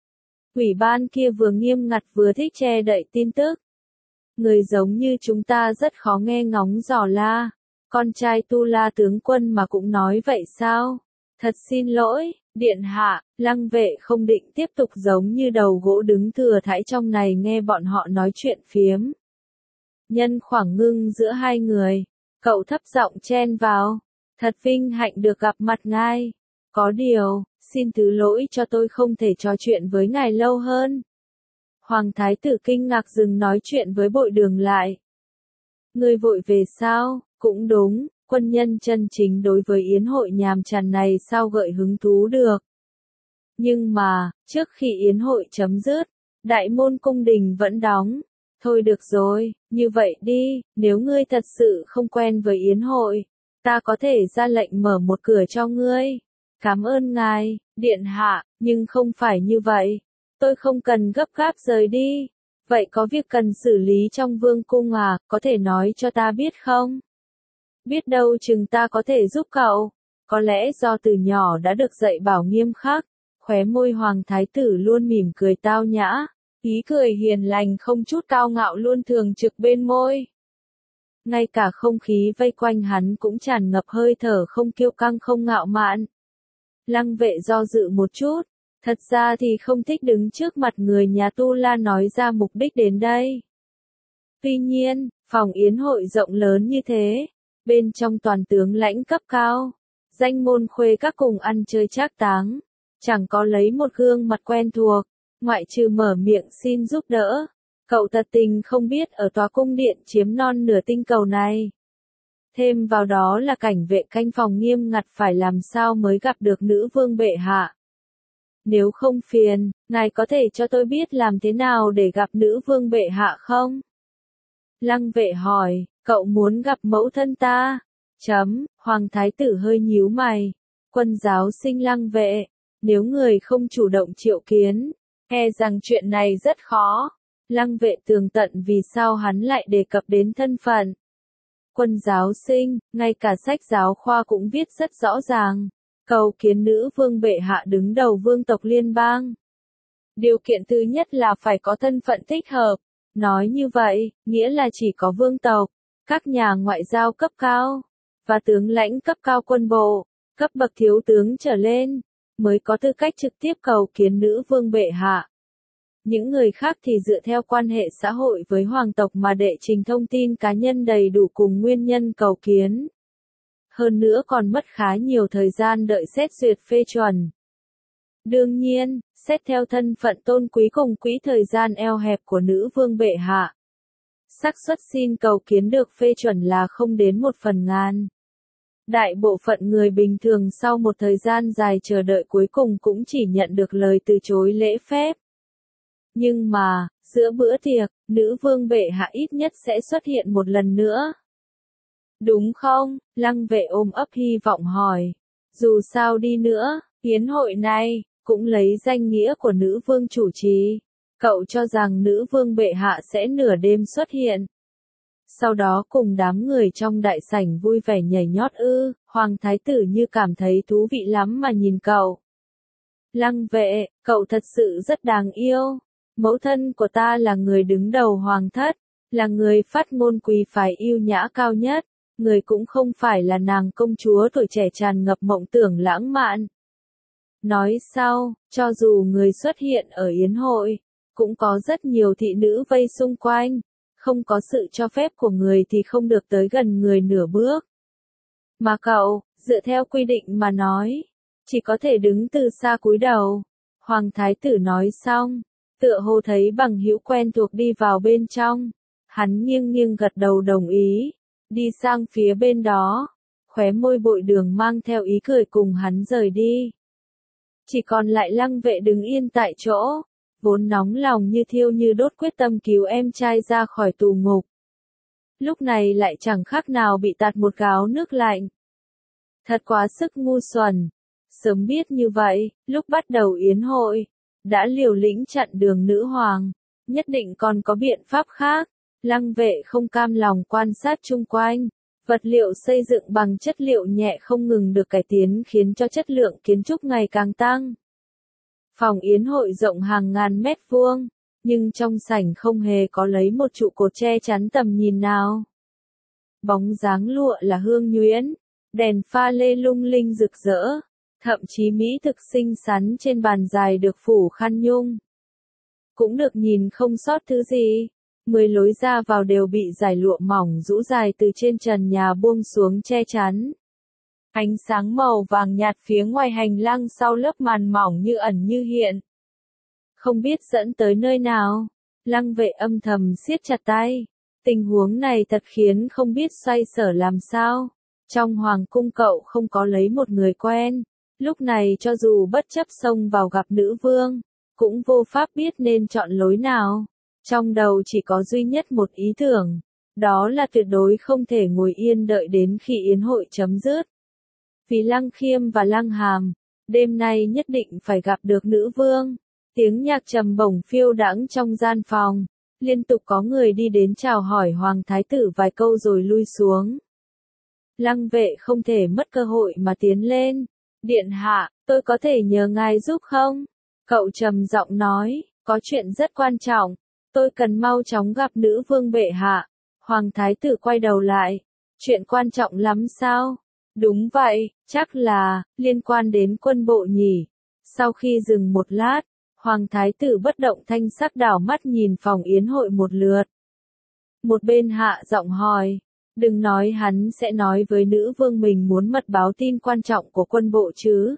Ủy ban kia vừa nghiêm ngặt vừa thích che đậy tin tức. Người giống như chúng ta rất khó nghe ngóng dò la. Con trai Tu La tướng quân mà cũng nói vậy sao? Thật xin lỗi, điện hạ, Lăng Vệ không định tiếp tục giống như đầu gỗ đứng thừa thãi trong này nghe bọn họ nói chuyện phiếm. Nhân khoảng ngưng giữa hai người, cậu thấp giọng chen vào. Thật vinh hạnh được gặp mặt ngài. Có điều, xin thứ lỗi cho tôi không thể trò chuyện với ngài lâu hơn. Hoàng thái tử kinh ngạc dừng nói chuyện với Bội Đường lại. Ngươi vội về sao? Cũng đúng, quân nhân chân chính đối với yến hội nhàm chán này sao gợi hứng thú được. Nhưng mà, trước khi yến hội chấm dứt, đại môn cung đình vẫn đóng. Thôi được rồi, như vậy đi, nếu ngươi thật sự không quen với yến hội, ta có thể ra lệnh mở một cửa cho ngươi. Cảm ơn ngài, điện hạ, nhưng không phải như vậy. Tôi không cần gấp gáp rời đi. Vậy có việc cần xử lý trong vương cung à, có thể nói cho ta biết không? Biết đâu chừng ta có thể giúp cậu. Có lẽ do từ nhỏ đã được dạy bảo nghiêm khắc, khóe môi Hoàng thái tử luôn mỉm cười tao nhã, ý cười hiền lành không chút cao ngạo luôn thường trực bên môi. Ngay cả không khí vây quanh hắn cũng tràn ngập hơi thở không kiêu căng không ngạo mạn. Lăng Vệ do dự một chút, thật ra thì không thích đứng trước mặt người nhà Tu La nói ra mục đích đến đây. Tuy nhiên, phòng yến hội rộng lớn như thế, bên trong toàn tướng lãnh cấp cao, danh môn khuê các cùng ăn chơi trác táng, chẳng có lấy một gương mặt quen thuộc, ngoại trừ mở miệng xin giúp đỡ. Cậu thật tình không biết ở tòa cung điện chiếm non nửa tinh cầu này. Thêm vào đó là cảnh vệ canh phòng nghiêm ngặt phải làm sao mới gặp được nữ vương bệ hạ. Nếu không phiền, ngài có thể cho tôi biết làm thế nào để gặp nữ vương bệ hạ không? Lăng Vệ hỏi, cậu muốn gặp mẫu thân ta? Hoàng thái tử hơi nhíu mày. Quân giáo sinh Lăng Vệ, nếu người không chủ động triệu kiến, e rằng chuyện này rất khó. Lăng Vệ tường tận vì sao hắn lại đề cập đến thân phận. Quân giáo sinh, ngay cả sách giáo khoa cũng viết rất rõ ràng. Cầu kiến nữ vương bệ hạ đứng đầu vương tộc liên bang. Điều kiện thứ nhất là phải có thân phận thích hợp. Nói như vậy, nghĩa là chỉ có vương tộc, các nhà ngoại giao cấp cao, và tướng lãnh cấp cao quân bộ, cấp bậc thiếu tướng trở lên, mới có tư cách trực tiếp cầu kiến nữ vương bệ hạ. Những người khác thì dựa theo quan hệ xã hội với hoàng tộc mà đệ trình thông tin cá nhân đầy đủ cùng nguyên nhân cầu kiến. Hơn nữa còn mất khá nhiều thời gian đợi xét duyệt phê chuẩn. Đương nhiên, xét theo thân phận tôn quý cùng quỹ thời gian eo hẹp của nữ vương bệ hạ, xác suất xin cầu kiến được phê chuẩn là không đến 1/1000. Đại bộ phận người bình thường sau một thời gian dài chờ đợi cuối cùng cũng chỉ nhận được lời từ chối lễ phép. Nhưng mà, giữa bữa tiệc, nữ vương bệ hạ ít nhất sẽ xuất hiện một lần nữa. Đúng không? Lăng Vệ ôm ấp hy vọng hỏi. Dù sao đi nữa, yến hội này cũng lấy danh nghĩa của nữ vương chủ trì. Cậu cho rằng nữ vương bệ hạ sẽ nửa đêm xuất hiện. Sau đó cùng đám người trong đại sảnh vui vẻ nhảy nhót ư? Hoàng thái tử như cảm thấy thú vị lắm mà nhìn cậu. Lăng Vệ, cậu thật sự rất đáng yêu. Mẫu thân của ta là người đứng đầu hoàng thất, là người phát ngôn quý phái yêu nhã cao nhất, người cũng không phải là nàng công chúa tuổi trẻ tràn ngập mộng tưởng lãng mạn. Nói sau, cho dù người xuất hiện ở yến hội, cũng có rất nhiều thị nữ vây xung quanh, không có sự cho phép của người thì không được tới gần người nửa bước. Mà cậu, dựa theo quy định mà nói, chỉ có thể đứng từ xa cúi đầu. Hoàng thái tử nói xong, tựa hồ thấy bằng hữu quen thuộc đi vào bên trong. Hắn nghiêng nghiêng gật đầu đồng ý, đi sang phía bên đó, khóe môi bội đường mang theo ý cười cùng hắn rời đi. Chỉ còn lại Lăng Vệ đứng yên tại chỗ, vốn nóng lòng như thiêu như đốt quyết tâm cứu em trai ra khỏi tù ngục. Lúc này lại chẳng khác nào bị tạt một gáo nước lạnh. Thật quá sức ngu xuẩn. Sớm biết như vậy, lúc bắt đầu yến hội, đã liều lĩnh chặn đường nữ hoàng, nhất định còn có biện pháp khác. Lăng Vệ không cam lòng quan sát chung quanh, vật liệu xây dựng bằng chất liệu nhẹ không ngừng được cải tiến khiến cho chất lượng kiến trúc ngày càng tăng. Phòng yến hội rộng hàng ngàn mét vuông, nhưng trong sảnh không hề có lấy một trụ cột che chắn tầm nhìn nào. Bóng dáng lụa là hương nhuyễn, đèn pha lê lung linh rực rỡ, thậm chí mỹ thực xinh xắn trên bàn dài được phủ khăn nhung. Cũng được nhìn không sót thứ gì. 10 lối ra vào đều bị dải lụa mỏng rũ dài từ trên trần nhà buông xuống che chắn. Ánh sáng màu vàng nhạt phía ngoài hành lang sau lớp màn mỏng như ẩn như hiện. Không biết dẫn tới nơi nào. Lăng Vệ âm thầm siết chặt tay. Tình huống này thật khiến không biết xoay sở làm sao. Trong hoàng cung cậu không có lấy một người quen. Lúc này cho dù bất chấp xông vào gặp nữ vương, cũng vô pháp biết nên chọn lối nào. Trong đầu chỉ có duy nhất một ý tưởng, đó là tuyệt đối không thể ngồi yên đợi đến khi yến hội chấm dứt. Vì Lăng Khiêm và Lăng Hàm, đêm nay nhất định phải gặp được nữ vương. Tiếng nhạc trầm bổng phiêu đãng trong gian phòng, liên tục có người đi đến chào hỏi hoàng thái tử vài câu rồi lui xuống. Lăng Vệ không thể mất cơ hội mà tiến lên. Điện hạ, tôi có thể nhờ ngài giúp không? Cậu trầm giọng nói, có chuyện rất quan trọng. Tôi cần mau chóng gặp nữ vương bệ hạ. Hoàng thái tử quay đầu lại. Chuyện quan trọng lắm sao? Đúng vậy, chắc là, liên quan đến quân bộ nhỉ. Sau khi dừng một lát, hoàng thái tử bất động thanh sắc đảo mắt nhìn phòng yến hội một lượt. Một bên hạ giọng hỏi, đừng nói hắn sẽ nói với nữ vương mình muốn mật báo tin quan trọng của quân bộ chứ.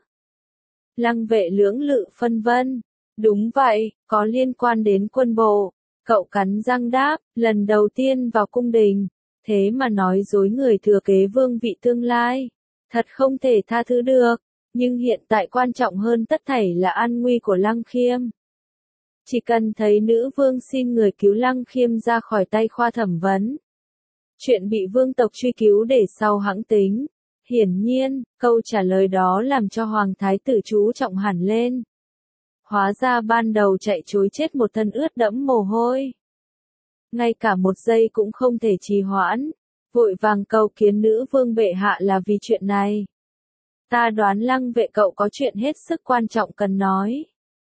Lăng Vệ lưỡng lự phân vân. Đúng vậy, có liên quan đến quân bộ. Cậu cắn răng đáp, lần đầu tiên vào cung đình, thế mà nói dối người thừa kế vương vị tương lai. Thật không thể tha thứ được, nhưng hiện tại quan trọng hơn tất thảy là an nguy của Lăng Khiêm. Chỉ cần thấy nữ vương xin người cứu Lăng Khiêm ra khỏi tay khoa thẩm vấn. Chuyện bị vương tộc truy cứu để sau hãng tính. Hiển nhiên, câu trả lời đó làm cho Hoàng Thái tử chú trọng hẳn lên. Hóa ra ban đầu chạy trối chết một thân ướt đẫm mồ hôi. Ngay cả một giây cũng không thể trì hoãn. Vội vàng cầu kiến nữ vương bệ hạ là vì chuyện này. Ta đoán Lăng vệ cậu có chuyện hết sức quan trọng cần nói.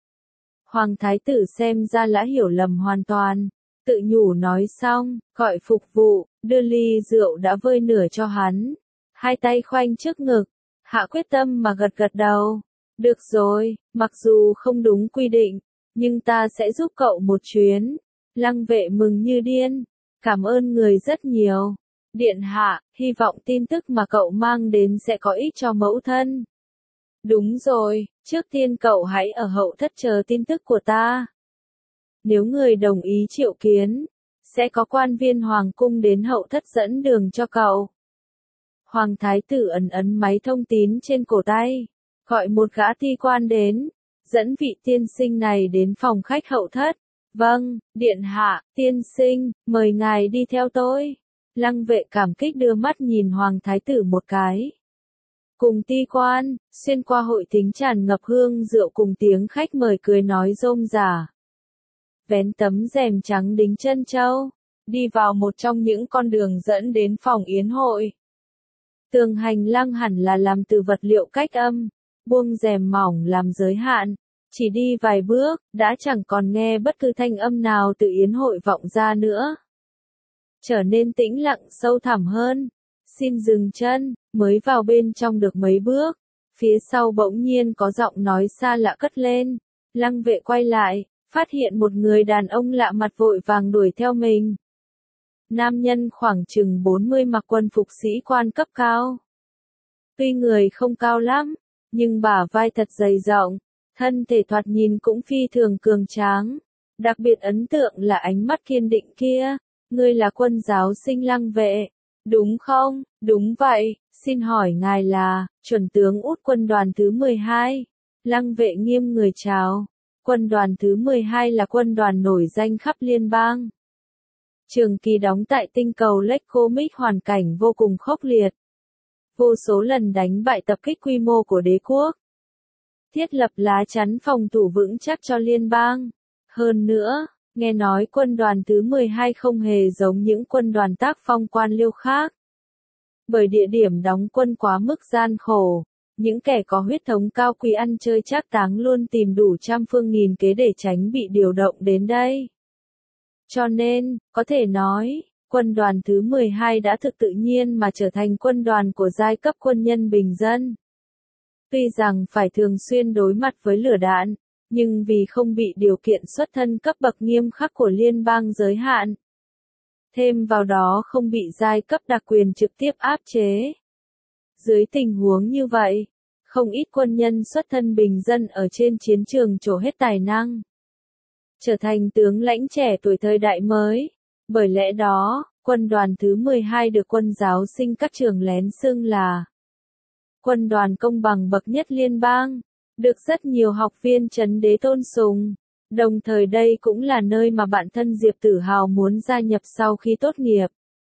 Hoàng thái tử xem ra đã hiểu lầm hoàn toàn. Tự nhủ nói xong, gọi phục vụ, đưa ly rượu đã vơi nửa cho hắn. Hai tay khoanh trước ngực, hạ quyết tâm mà gật gật đầu. Được rồi, mặc dù không đúng quy định, nhưng ta sẽ giúp cậu một chuyến. Lăng vệ mừng như điên. Cảm ơn người rất nhiều. Điện hạ, hy vọng tin tức mà cậu mang đến sẽ có ích cho mẫu thân. Đúng rồi, trước tiên cậu hãy ở hậu thất chờ tin tức của ta. Nếu người đồng ý triệu kiến, sẽ có quan viên hoàng cung đến hậu thất dẫn đường cho cậu. Hoàng thái tử ấn ấn máy thông tín trên cổ tay, gọi một gã thi quan đến, dẫn vị tiên sinh này đến phòng khách hậu thất. Vâng, điện hạ, tiên sinh, mời ngài đi theo tôi. Lăng vệ cảm kích đưa mắt nhìn hoàng thái tử một cái. Cùng ti quan, xuyên qua hội thính tràn ngập hương rượu cùng tiếng khách mời cười nói rôm rả. Vén tấm rèm trắng đính chân châu, đi vào một trong những con đường dẫn đến phòng yến hội. Tường hành lang hẳn là làm từ vật liệu cách âm, buông rèm mỏng làm giới hạn. Chỉ đi vài bước, đã chẳng còn nghe bất cứ thanh âm nào từ yến hội vọng ra nữa. Trở nên tĩnh lặng sâu thẳm hơn. Xin dừng chân, mới vào bên trong được mấy bước. Phía sau bỗng nhiên có giọng nói xa lạ cất lên. Lăng vệ quay lại, phát hiện một người đàn ông lạ mặt vội vàng đuổi theo mình. Nam nhân khoảng chừng 40 mặc quân phục sĩ quan cấp cao. Tuy người không cao lắm, nhưng bả vai thật dày rộng. Thân thể thoạt nhìn cũng phi thường cường tráng. Đặc biệt ấn tượng là ánh mắt kiên định kia. Ngươi là quân giáo sinh Lăng vệ, đúng không? Đúng vậy, xin hỏi ngài là, chuẩn tướng út quân đoàn thứ 12. Lăng vệ nghiêm người chào. Quân đoàn thứ 12 là quân đoàn nổi danh khắp liên bang. Trường kỳ đóng tại tinh cầu Lake Comic, hoàn cảnh vô cùng khốc liệt. Vô số lần đánh bại tập kích quy mô của đế quốc. Thiết lập lá chắn phòng thủ vững chắc cho liên bang. Hơn nữa, nghe nói quân đoàn thứ 12 không hề giống những quân đoàn tác phong quan liêu khác. Bởi địa điểm đóng quân quá mức gian khổ, những kẻ có huyết thống cao quý ăn chơi trác táng luôn tìm đủ trăm phương nghìn kế để tránh bị điều động đến đây. Cho nên, có thể nói, quân đoàn thứ 12 đã thực tự nhiên mà trở thành quân đoàn của giai cấp quân nhân bình dân. Tuy rằng phải thường xuyên đối mặt với lửa đạn, nhưng vì không bị điều kiện xuất thân cấp bậc nghiêm khắc của liên bang giới hạn. Thêm vào đó không bị giai cấp đặc quyền trực tiếp áp chế. Dưới tình huống như vậy, không ít quân nhân xuất thân bình dân ở trên chiến trường trổ hết tài năng. Trở thành tướng lãnh trẻ tuổi thời đại mới. Bởi lẽ đó, quân đoàn thứ 12 được quân giáo sinh các trường lén xưng là quân đoàn công bằng bậc nhất liên bang. Được rất nhiều học viên trấn đế tôn sùng. Đồng thời đây cũng là nơi mà bạn thân Diệp Tử Hào muốn gia nhập sau khi tốt nghiệp.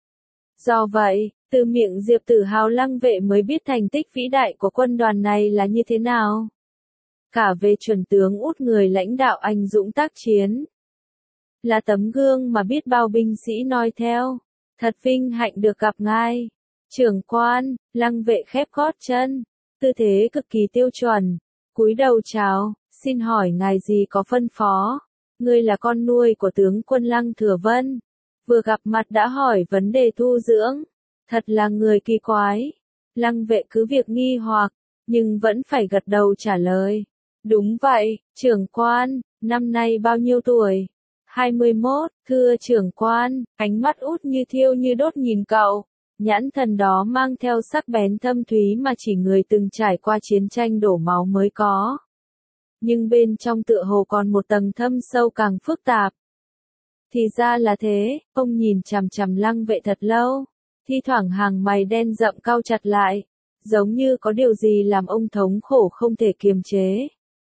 Do vậy, từ miệng Diệp Tử Hào Lăng vệ mới biết thành tích vĩ đại của quân đoàn này là như thế nào. Cả về chuẩn tướng út người lãnh đạo anh dũng tác chiến. Là tấm gương mà biết bao binh sĩ noi theo. Thật vinh hạnh được gặp ngài. Trưởng quan, Lăng vệ khép gót chân. Tư thế cực kỳ tiêu chuẩn. Cúi đầu chào, xin hỏi ngài gì có phân phó? Ngươi là con nuôi của tướng quân Lăng Thừa Vân. Vừa gặp mặt đã hỏi vấn đề tu dưỡng. Thật là người kỳ quái. Lăng vệ cứ việc nghi hoặc, nhưng vẫn phải gật đầu trả lời. Đúng vậy, trưởng quan, năm nay bao nhiêu tuổi? 21, thưa trưởng quan, ánh mắt út như thiêu như đốt nhìn cậu. Nhãn thần đó mang theo sắc bén thâm thúy mà chỉ người từng trải qua chiến tranh đổ máu mới có. Nhưng bên trong tựa hồ còn một tầng thâm sâu càng phức tạp. Thì ra là thế, ông nhìn chằm chằm Lăng vệ thật lâu. Thi thoảng hàng mày đen rậm cau chặt lại. Giống như có điều gì làm ông thống khổ không thể kiềm chế.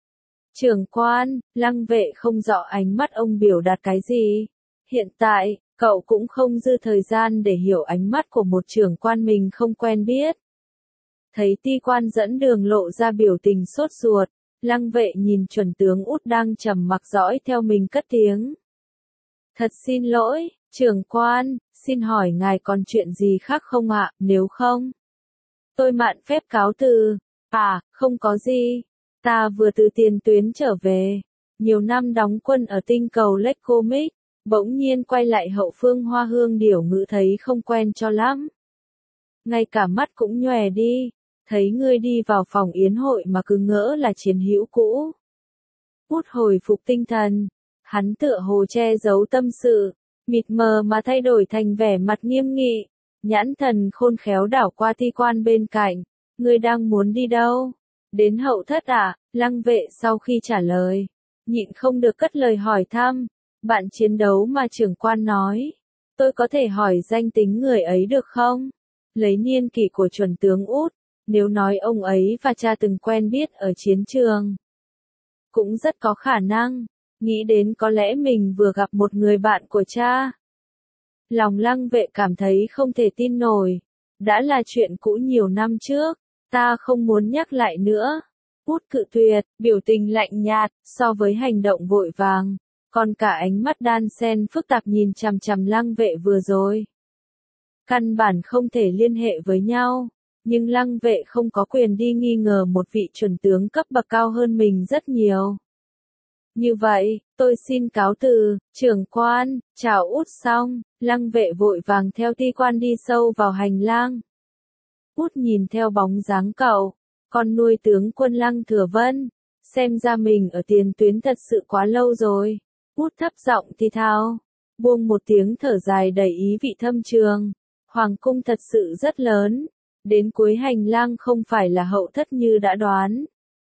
Trưởng quan, Lăng Vệ không rõ ánh mắt ông biểu đạt cái gì. Hiện tại, cậu cũng không dư thời gian để hiểu ánh mắt của một trưởng quan mình không quen biết. Thấy Ti quan dẫn đường lộ ra biểu tình sốt ruột, Lăng Vệ nhìn Chuẩn tướng Út đang trầm mặc dõi theo mình cất tiếng. Thật xin lỗi, trưởng quan, xin hỏi ngài còn chuyện gì khác không ạ, nếu không? Tôi mạn phép cáo từ. À, không có gì. Ta vừa từ tiền tuyến trở về. Nhiều năm đóng quân ở tinh cầu Lake Comic, bỗng nhiên quay lại hậu phương Hoa Hương Điểu Ngữ thấy không quen cho lắm. Ngay cả mắt cũng nhòe đi, thấy ngươi đi vào phòng yến hội mà cứ ngỡ là chiến hữu cũ. Út hồi phục tinh thần, hắn tựa hồ che giấu tâm sự, mịt mờ mà thay đổi thành vẻ mặt nghiêm nghị, nhãn thần khôn khéo đảo qua Ti quan bên cạnh, ngươi đang muốn đi đâu? Đến hậu thất à? Lăng Vệ sau khi trả lời, nhịn không được cất lời hỏi thăm, bạn chiến đấu mà trưởng quan nói, tôi có thể hỏi danh tính người ấy được không? Lấy niên kỷ của Chuẩn tướng Út, nếu nói ông ấy và cha từng quen biết ở chiến trường, cũng rất có khả năng, nghĩ đến có lẽ mình vừa gặp một người bạn của cha. Lòng Lăng Vệ cảm thấy không thể tin nổi, đã là chuyện cũ nhiều năm trước, ta không muốn nhắc lại nữa. Út cự tuyệt, biểu tình lạnh nhạt, so với hành động vội vàng, còn cả ánh mắt đan xen phức tạp nhìn chằm chằm Lăng Vệ vừa rồi. Căn bản không thể liên hệ với nhau, nhưng Lăng Vệ không có quyền đi nghi ngờ một vị chuẩn tướng cấp bậc cao hơn mình rất nhiều. Như vậy, tôi xin cáo từ, trưởng quan, chào Út xong, Lăng Vệ vội vàng theo Ti quan đi sâu vào hành lang. Út nhìn theo bóng dáng cậu, con nuôi tướng quân Lăng Thừa Vân, xem ra mình ở tiền tuyến thật sự quá lâu rồi. Út thấp giọng thì thào, buông một tiếng thở dài đầy ý vị thâm trường. Hoàng cung thật sự rất lớn, đến cuối hành lang không phải là hậu thất như đã đoán,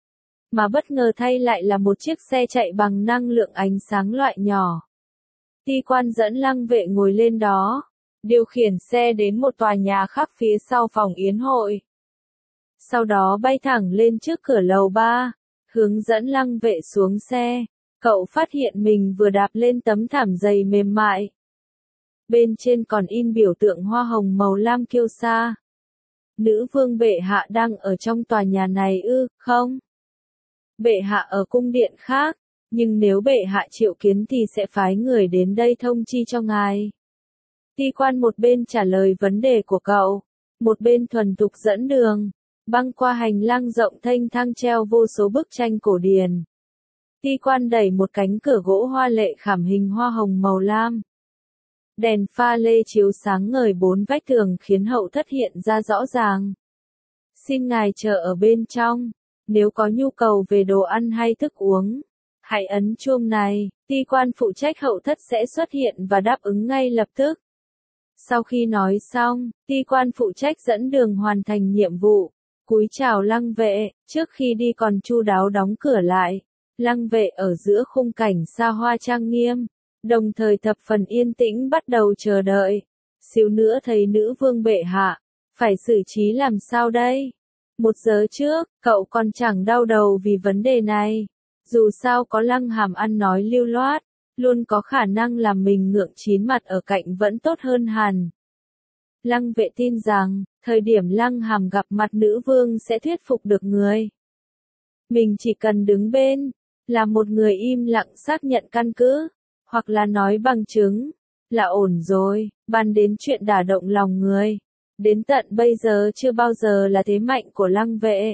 mà bất ngờ thay lại là một chiếc xe chạy bằng năng lượng ánh sáng loại nhỏ. Ti quan dẫn Lăng Vệ ngồi lên đó, điều khiển xe đến một tòa nhà khác phía sau phòng yến hội. Sau đó bay thẳng lên trước cửa lầu 3, hướng dẫn Lăng Vệ xuống xe. Cậu phát hiện mình vừa đạp lên tấm thảm dày mềm mại. Bên trên còn in biểu tượng hoa hồng màu lam kiêu sa. Nữ vương bệ hạ đang ở trong tòa nhà này ư, không? Bệ hạ ở cung điện khác, nhưng nếu bệ hạ triệu kiến thì sẽ phái người đến đây thông chi cho ngài. Ti quan một bên trả lời vấn đề của cậu, một bên thuần thục dẫn đường, băng qua hành lang rộng thênh thang treo vô số bức tranh cổ điển. Ti quan đẩy một cánh cửa gỗ hoa lệ khảm hình hoa hồng màu lam. Đèn pha lê chiếu sáng ngời bốn vách tường khiến hậu thất hiện ra rõ ràng. Xin ngài chờ ở bên trong, nếu có nhu cầu về đồ ăn hay thức uống, hãy ấn chuông này, Ti quan phụ trách hậu thất sẽ xuất hiện và đáp ứng ngay lập tức. Sau khi nói xong, Ti quan phụ trách dẫn đường hoàn thành nhiệm vụ, cúi chào Lăng Vệ, trước khi đi còn chu đáo đóng cửa lại. Lăng Vệ ở giữa khung cảnh xa hoa trang nghiêm, đồng thời thập phần yên tĩnh bắt đầu chờ đợi. Xíu nữa thấy nữ vương bệ hạ, phải xử trí làm sao đây? 1 giờ trước, cậu còn chẳng đau đầu vì vấn đề này. Dù sao có Lăng Hàm ăn nói lưu loát, luôn có khả năng làm mình ngượng chín mặt ở cạnh vẫn tốt hơn hẳn. Lăng Vệ tin rằng, thời điểm Lăng Hàm gặp mặt nữ vương sẽ thuyết phục được người. Mình chỉ cần đứng bên, là một người im lặng xác nhận căn cứ, hoặc là nói bằng chứng, là ổn rồi. Bàn đến chuyện đả động lòng người, đến tận bây giờ chưa bao giờ là thế mạnh của Lăng Vệ.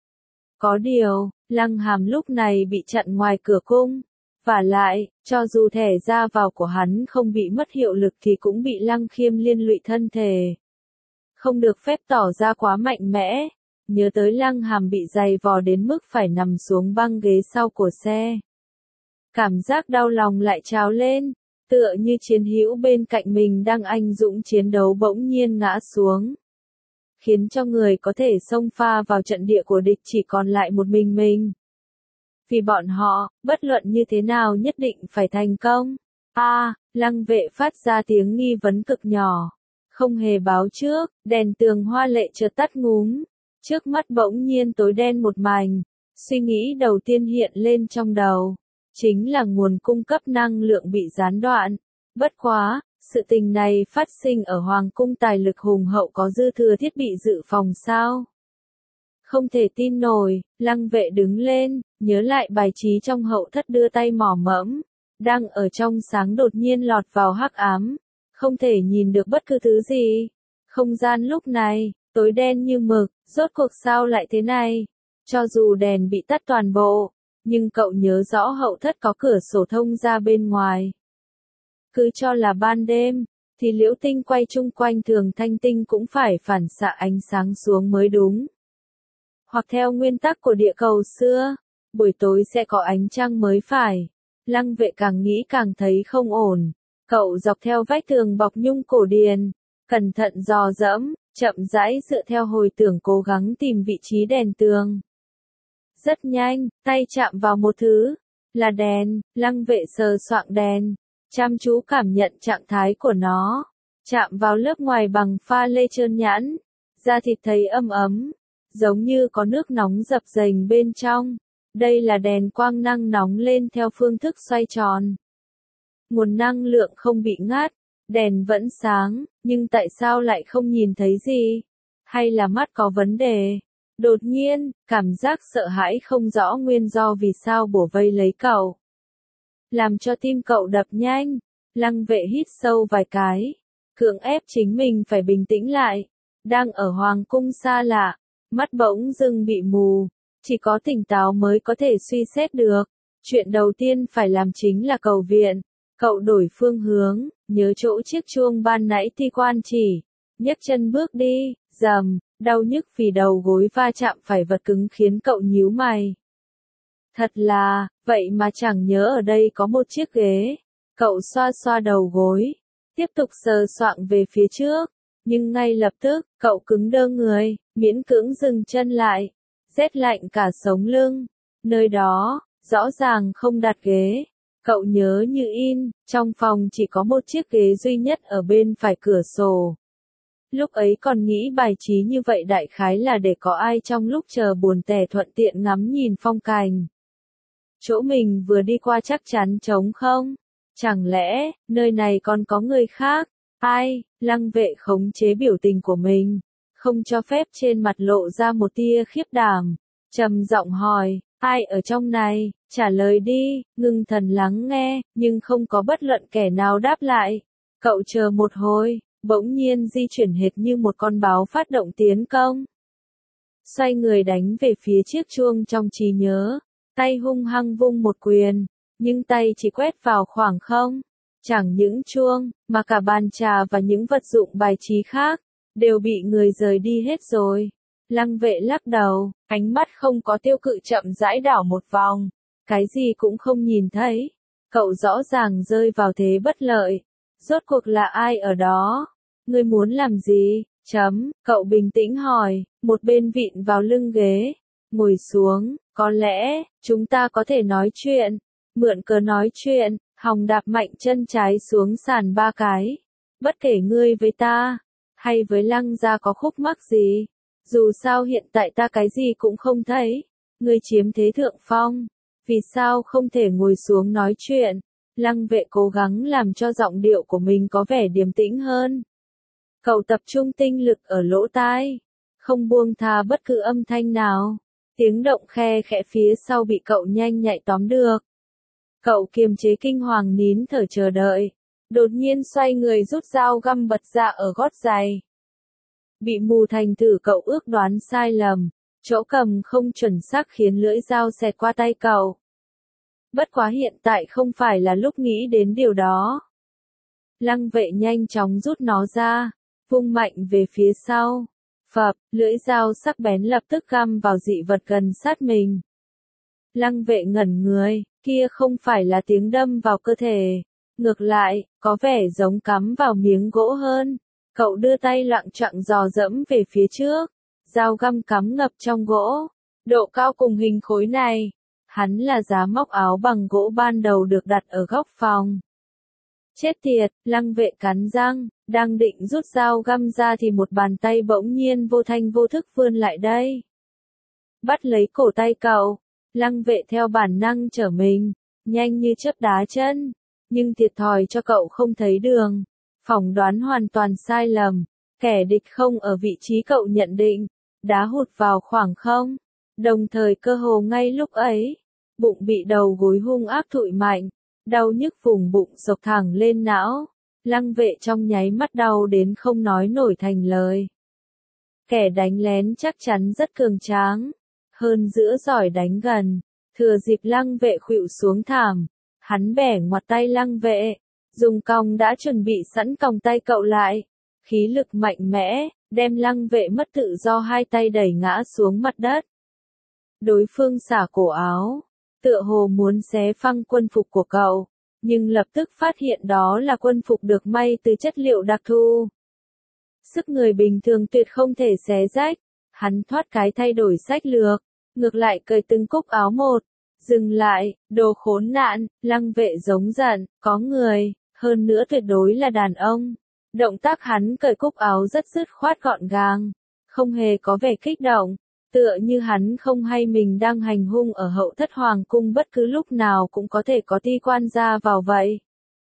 Có điều, Lăng Hàm lúc này bị chặn ngoài cửa cung, vả lại, cho dù thẻ ra vào của hắn không bị mất hiệu lực thì cũng bị Lăng Khiêm liên lụy thân thể. Không được phép tỏ ra quá mạnh mẽ. Nhớ tới Lăng Hàm bị dày vò đến mức phải nằm xuống băng ghế sau của xe. Cảm giác đau lòng lại trào lên, tựa như chiến hữu bên cạnh mình đang anh dũng chiến đấu bỗng nhiên ngã xuống. Khiến cho người có thể xông pha vào trận địa của địch chỉ còn lại một mình. Vì bọn họ, bất luận như thế nào nhất định phải thành công. Lăng Vệ phát ra tiếng nghi vấn cực nhỏ. Không hề báo trước, đèn tường hoa lệ chợt tắt ngúm. Trước mắt bỗng nhiên tối đen một mảnh, Suy nghĩ đầu tiên hiện lên trong đầu, chính là nguồn cung cấp năng lượng bị gián đoạn. Bất quá, sự tình này phát sinh ở Hoàng cung tài lực hùng hậu có dư thừa thiết bị dự phòng sao? Không thể tin nổi, Lăng Vệ đứng lên, nhớ lại bài trí trong hậu thất đưa tay mò mẫm, đang ở trong sáng đột nhiên lọt vào hắc ám, không thể nhìn được bất cứ thứ gì. Không gian lúc này, tối đen như mực, rốt cuộc sao lại thế này? Cho dù đèn bị tắt toàn bộ, nhưng cậu nhớ rõ hậu thất có cửa sổ thông ra bên ngoài. Cứ cho là ban đêm, thì liễu tinh quay chung quanh thường thanh tinh cũng phải phản xạ ánh sáng xuống mới đúng. Hoặc theo nguyên tắc của địa cầu xưa, buổi tối sẽ có ánh trăng mới phải. Lăng Vệ càng nghĩ càng thấy không ổn. Cậu dọc theo vách tường bọc nhung cổ điển, cẩn thận dò dẫm, chậm rãi dựa theo hồi tưởng cố gắng tìm vị trí đèn tường. Rất nhanh, tay chạm vào một thứ, là đèn. Lăng Vệ sờ soạng đèn, chăm chú cảm nhận trạng thái của nó. Chạm vào lớp ngoài bằng pha lê trơn nhẵn, da thịt thấy ấm ấm, giống như có nước nóng dập dềnh bên trong. Đây là đèn quang năng nóng lên theo phương thức xoay tròn. Nguồn năng lượng không bị ngắt, đèn vẫn sáng, nhưng tại sao lại không nhìn thấy gì? Hay là mắt có vấn đề? Đột nhiên, cảm giác sợ hãi không rõ nguyên do vì sao bủa vây lấy cậu, làm cho tim cậu đập nhanh. Lăng Vệ hít sâu vài cái, cưỡng ép chính mình phải bình tĩnh lại. Đang ở hoàng cung xa lạ, mắt bỗng dưng bị mù, chỉ có tỉnh táo mới có thể suy xét được. Chuyện đầu tiên phải làm chính là cầu viện. Cậu đổi phương hướng, nhớ chỗ chiếc chuông ban nãy Ti Quan chỉ, nhấc chân bước đi, rầm, đau nhức vì đầu gối va chạm phải vật cứng khiến cậu nhíu mày. Thật là, vậy mà chẳng nhớ ở đây có một chiếc ghế. Cậu xoa xoa đầu gối, tiếp tục sờ soạng về phía trước, nhưng ngay lập tức, cậu cứng đơ người, miễn cưỡng dừng chân lại, rét lạnh cả sống lưng. Nơi đó, rõ ràng không đặt ghế. Cậu nhớ như in, trong phòng chỉ có một chiếc ghế duy nhất ở bên phải cửa sổ. Lúc ấy còn nghĩ bài trí như vậy đại khái là để có ai trong lúc chờ buồn tẻ thuận tiện ngắm nhìn phong cảnh. Chỗ mình vừa đi qua chắc chắn trống không? Chẳng lẽ, nơi này còn có người khác? Ai? Lăng Vệ khống chế biểu tình của mình, không cho phép trên mặt lộ ra một tia khiếp đảm. Trầm giọng hỏi, ai ở trong này? Trả lời đi. Ngưng thần lắng nghe, nhưng không có bất luận kẻ nào đáp lại. Cậu chờ một hồi, bỗng nhiên di chuyển hệt như một con báo phát động tiến công. Xoay người đánh về phía chiếc chuông trong trí nhớ, tay hung hăng vung một quyền, nhưng tay chỉ quét vào khoảng không. Chẳng những chuông, mà cả bàn trà và những vật dụng bài trí khác, đều bị người rời đi hết rồi. Lăng Vệ lắc đầu, ánh mắt không có tiêu cự chậm rãi đảo một vòng, cái gì cũng không nhìn thấy. Cậu rõ ràng rơi vào thế bất lợi. Rốt cuộc là ai ở đó? Ngươi muốn làm gì? Cậu bình tĩnh hỏi, một bên vịn vào lưng ghế, ngồi xuống, có lẽ, chúng ta có thể nói chuyện. Mượn cớ nói chuyện, Hồng đạp mạnh chân trái xuống sàn 3 cái. Bất kể ngươi với ta, hay với Lăng gia có khúc mắc gì, dù sao hiện tại ta cái gì cũng không thấy. Ngươi chiếm thế thượng phong, vì sao không thể ngồi xuống nói chuyện? Lăng Vệ cố gắng làm cho giọng điệu của mình có vẻ điềm tĩnh hơn. Cậu tập trung tinh lực ở lỗ tai, không buông tha bất cứ âm thanh nào. Tiếng động khe khẽ phía sau bị cậu nhanh nhạy tóm được. Cậu kiềm chế kinh hoàng nín thở chờ đợi. Đột nhiên xoay người rút dao găm bật ra ở gót giày. Bị mù thành thử cậu ước đoán sai lầm. Chỗ cầm không chuẩn xác khiến lưỡi dao xẹt qua tay cậu. Bất quá hiện tại không phải là lúc nghĩ đến điều đó. Lăng Vệ nhanh chóng rút nó ra, vung mạnh về phía sau. Phập, lưỡi dao sắc bén lập tức găm vào dị vật gần sát mình. Lăng Vệ ngẩn người, kia không phải là tiếng đâm vào cơ thể. Ngược lại, có vẻ giống cắm vào miếng gỗ hơn. Cậu đưa tay loạng choạng dò dẫm về phía trước. Dao găm cắm ngập trong gỗ. Độ cao cùng hình khối này. Hắn là giá móc áo bằng gỗ ban đầu được đặt ở góc phòng. Chết tiệt, Lăng Vệ cắn răng, đang định rút dao găm ra thì một bàn tay bỗng nhiên vô thanh vô thức vươn lại đây. Bắt lấy cổ tay cậu, Lăng vệ theo bản năng trở mình, nhanh như chớp đá chân, nhưng thiệt thòi cho cậu không thấy đường. Phỏng đoán hoàn toàn sai lầm, kẻ địch không ở vị trí cậu nhận định, đá hụt vào khoảng không. Đồng thời cơ hồ ngay lúc ấy, bụng bị đầu gối hung ác thụi mạnh, đau nhức vùng bụng xộc thẳng lên não. Lăng vệ trong nháy mắt đau đến không nói nổi thành lời. Kẻ đánh lén chắc chắn rất cường tráng, hơn nữa giỏi đánh gần. Thừa dịp lăng vệ khuỵu xuống thảm, hắn bẻ ngoặt tay lăng vệ, dùng còng đã chuẩn bị sẵn còng tay cậu lại. Khí lực mạnh mẽ, đem lăng vệ mất tự do hai tay đẩy ngã xuống mặt đất. Đối phương xả cổ áo, tựa hồ muốn xé phăng quân phục của cậu, nhưng lập tức phát hiện đó là quân phục được may từ chất liệu đặc thù. Sức người bình thường tuyệt không thể xé rách, hắn thoát cái thay đổi sách lược, ngược lại cởi từng cúc áo một. Dừng lại, đồ khốn nạn, lăng vệ giống giận, có người, hơn nữa tuyệt đối là đàn ông. Động tác hắn cởi cúc áo rất dứt khoát gọn gàng, không hề có vẻ kích động, tựa như hắn không hay mình đang hành hung ở hậu thất hoàng cung bất cứ lúc nào cũng có thể có ti quan ra vào vậy.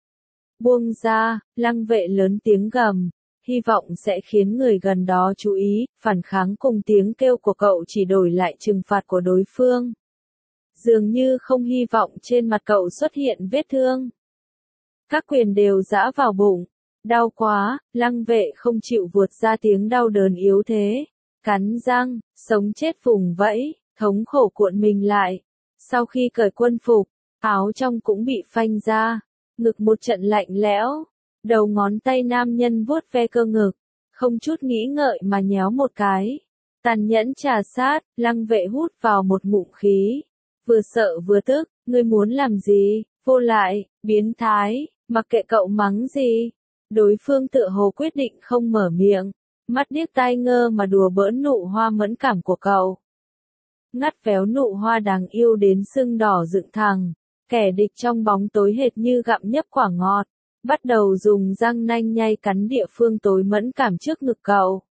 Buông ra, lăng vệ lớn tiếng gầm, hy vọng sẽ khiến người gần đó chú ý, phản kháng cùng tiếng kêu của cậu chỉ đổi lại trừng phạt của đối phương. Dường như không hy vọng trên mặt cậu xuất hiện vết thương. Các quyền đều giã vào bụng. Đau quá, lăng vệ không chịu vượt ra tiếng đau đớn yếu thế. Cắn răng, sống chết vùng vẫy, thống khổ cuộn mình lại. Sau khi cởi quân phục, áo trong cũng bị phanh ra. Ngực một trận lạnh lẽo. Đầu ngón tay nam nhân vuốt ve cơ ngực. Không chút nghĩ ngợi mà nhéo một cái. Tàn nhẫn trà sát, lăng vệ hút vào một ngụm khí. Vừa sợ vừa tức, ngươi muốn làm gì, vô lại, biến thái, mặc kệ cậu mắng gì. Đối phương tựa hồ quyết định không mở miệng, mắt điếc tai ngơ mà đùa bỡn nụ hoa mẫn cảm của cậu. Ngắt véo nụ hoa đáng yêu đến sưng đỏ dựng thẳng, kẻ địch trong bóng tối hệt như gặm nhấp quả ngọt, bắt đầu dùng răng nanh nhai cắn địa phương tối mẫn cảm trước ngực cậu.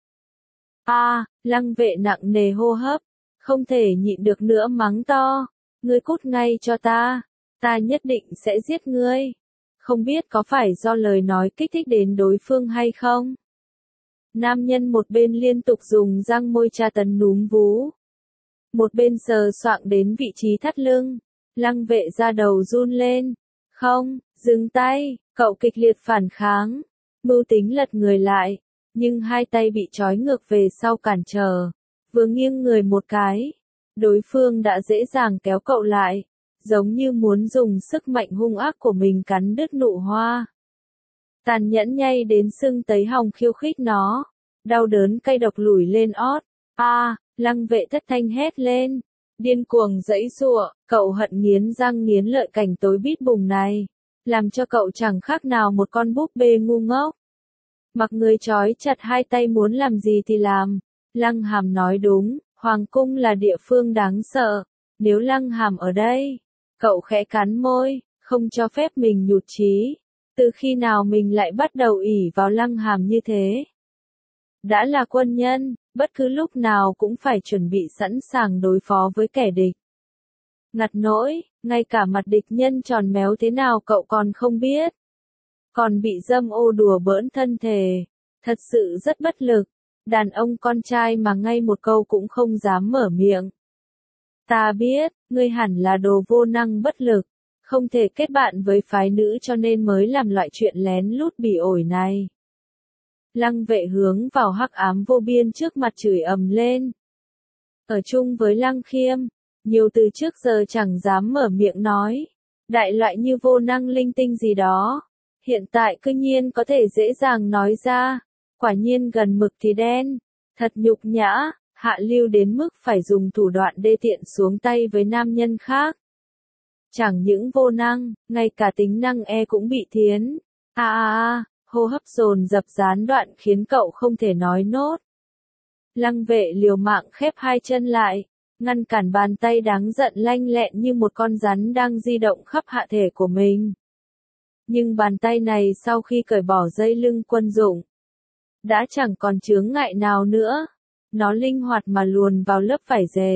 Lăng vệ nặng nề hô hấp, không thể nhịn được nữa mắng to. Ngươi cút ngay cho ta nhất định sẽ giết ngươi. Không biết có phải do lời nói kích thích đến đối phương hay không? Nam nhân một bên liên tục dùng răng môi tra tấn núm vú, một bên sờ soạng đến vị trí thắt lưng. Lăng vệ ra đầu run lên. Không, dừng tay, cậu kịch liệt phản kháng, mưu tính lật người lại, nhưng hai tay bị trói ngược về sau cản trở, vừa nghiêng người một cái. Đối phương đã dễ dàng kéo cậu lại, giống như muốn dùng sức mạnh hung ác của mình cắn đứt nụ hoa. Tàn nhẫn nhai đến sưng tấy họng khiêu khích nó, đau đớn cay độc lùi lên ót. Lăng vệ thất thanh hét lên, điên cuồng giãy giụa, cậu hận nghiến răng nghiến lợi cảnh tối bít bùng này, làm cho cậu chẳng khác nào một con búp bê ngu ngốc. Mặc người trói chặt hai tay muốn làm gì thì làm. Lăng Hàm nói đúng. Hoàng cung là địa phương đáng sợ, nếu Lăng Hàm ở đây, cậu khẽ cắn môi, không cho phép mình nhụt chí. Từ khi nào mình lại bắt đầu ỷ vào Lăng Hàm như thế? Đã là quân nhân, bất cứ lúc nào cũng phải chuẩn bị sẵn sàng đối phó với kẻ địch. Ngặt nỗi, ngay cả mặt địch nhân tròn méo thế nào cậu còn không biết. Còn bị dâm ô đùa bỡn thân thể, thật sự rất bất lực. Đàn ông con trai mà ngay một câu cũng không dám mở miệng. Ta biết, ngươi hẳn là đồ vô năng bất lực, không thể kết bạn với phái nữ cho nên mới làm loại chuyện lén lút bỉ ổi này. Lăng vệ hướng vào hắc ám vô biên trước mặt chửi ầm lên. Ở chung với Lăng Khiêm, nhiều từ trước giờ chẳng dám mở miệng nói. Đại loại như vô năng linh tinh gì đó. Hiện tại cư nhiên có thể dễ dàng nói ra. Quả nhiên gần mực thì đen. Thật nhục nhã, hạ lưu đến mức phải dùng thủ đoạn đê tiện xuống tay với nam nhân khác. Chẳng những vô năng, ngay cả tính năng cũng bị thiến. Hô hấp dồn dập gián đoạn khiến cậu không thể nói nốt. Lăng vệ liều mạng khép hai chân lại, ngăn cản bàn tay đáng giận lanh lẹn như một con rắn đang di động khắp hạ thể của mình. Nhưng bàn tay này sau khi cởi bỏ dây lưng quân dụng, đã chẳng còn chướng ngại nào nữa. Nó linh hoạt mà luồn vào lớp vải dệt,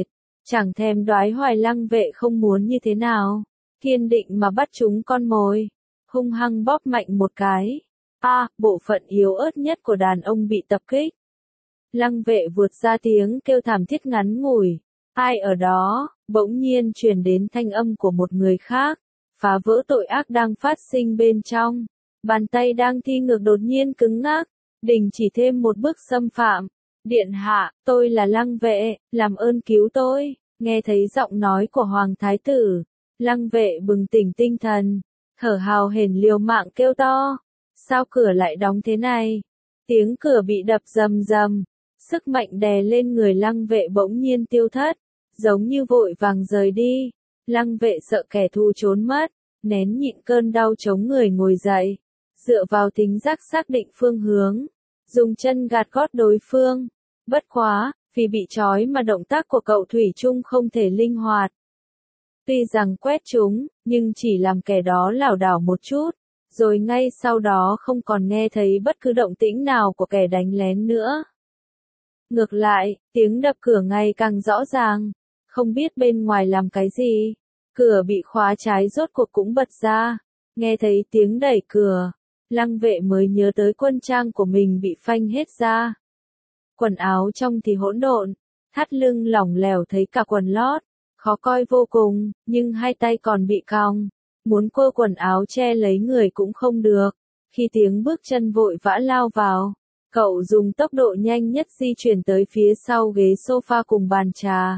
Chẳng thèm đoái hoài Lăng Vệ không muốn như thế nào, kiên định mà bắt chúng con mồi, hung hăng bóp mạnh một cái. Bộ phận yếu ớt nhất của đàn ông bị tập kích. Lăng Vệ vượt ra tiếng kêu thảm thiết ngắn ngủi. Ai ở đó? Bỗng nhiên truyền đến thanh âm của một người khác, phá vỡ tội ác đang phát sinh bên trong. Bàn tay đang thi ngược đột nhiên cứng ngắc, đình chỉ thêm một bước xâm phạm. Điện hạ, tôi là Lăng Vệ, làm ơn cứu tôi. Nghe thấy giọng nói của Hoàng Thái Tử, Lăng Vệ bừng tỉnh tinh thần, thở hào hển liều mạng kêu to. Sao cửa lại đóng thế này? Tiếng cửa bị đập rầm rầm, sức mạnh đè lên người Lăng Vệ bỗng nhiên tiêu thất, giống như vội vàng rời đi. Lăng Vệ sợ kẻ thù trốn mất, nén nhịn cơn đau chống người ngồi dậy, dựa vào thính giác xác định phương hướng, dùng chân gạt gót đối phương. Bất quá, vì bị trói mà động tác của cậu thủy chung không thể linh hoạt. Tuy rằng quét chúng, nhưng chỉ làm kẻ đó lảo đảo một chút, rồi ngay sau đó không còn nghe thấy bất cứ động tĩnh nào của kẻ đánh lén nữa. Ngược lại, tiếng đập cửa ngày càng rõ ràng, không biết bên ngoài làm cái gì. Cửa bị khóa trái rốt cuộc cũng bật ra, nghe thấy tiếng đẩy cửa, Lăng Vệ mới nhớ tới quân trang của mình bị phanh hết ra. Quần áo trong thì hỗn độn, thắt lưng lỏng lẻo thấy cả quần lót, khó coi vô cùng, nhưng hai tay còn bị còng, muốn quơ quần áo che lấy người cũng không được. Khi tiếng bước chân vội vã lao vào, cậu dùng tốc độ nhanh nhất di chuyển tới phía sau ghế sofa cùng bàn trà.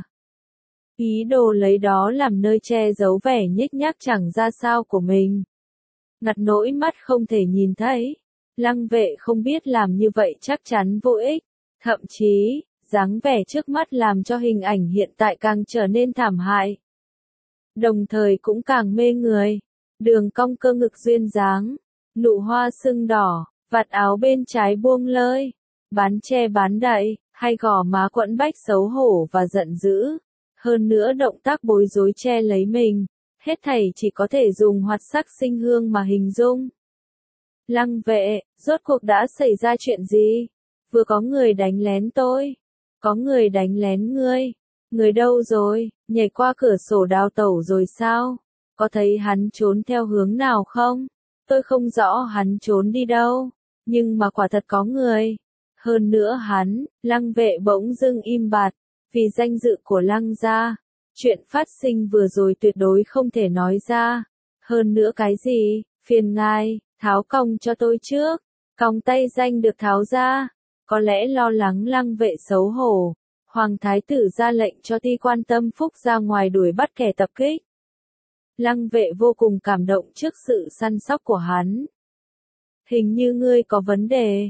Ý đồ lấy đó làm nơi che giấu vẻ nhếch nhác chẳng ra sao của mình. Ngặt nỗi mắt không thể nhìn thấy. Lăng Vệ không biết làm như vậy chắc chắn vô ích. Thậm chí, dáng vẻ trước mắt làm cho hình ảnh hiện tại càng trở nên thảm hại. Đồng thời cũng càng mê người. Đường cong cơ ngực duyên dáng, nụ hoa sưng đỏ, vạt áo bên trái buông lơi, bán che bán đậy, hay gò má quẫn bách xấu hổ và giận dữ. Hơn nữa động tác bối rối che lấy mình, hết thảy chỉ có thể dùng hoạt sắc sinh hương mà hình dung. Lăng Vệ, rốt cuộc đã xảy ra chuyện gì? Vừa có người đánh lén tôi, có người đánh lén ngươi. Người đâu rồi? Nhảy qua cửa sổ đào tẩu rồi sao? Có thấy hắn trốn theo hướng nào không? Tôi không rõ hắn trốn đi đâu, nhưng mà quả thật có người. Hơn nữa hắn, Lăng Vệ bỗng dưng im bặt, vì danh dự của Lăng gia. Chuyện phát sinh vừa rồi tuyệt đối không thể nói ra. Hơn nữa cái gì? Phiền ngài, tháo còng cho tôi trước. Còng tay danh được tháo ra. Có lẽ lo lắng Lăng Vệ xấu hổ, Hoàng Thái Tử ra lệnh cho Ti Quan Tâm Phúc ra ngoài đuổi bắt kẻ tập kích. Lăng Vệ vô cùng cảm động trước sự săn sóc của hắn. Hình như ngươi có vấn đề.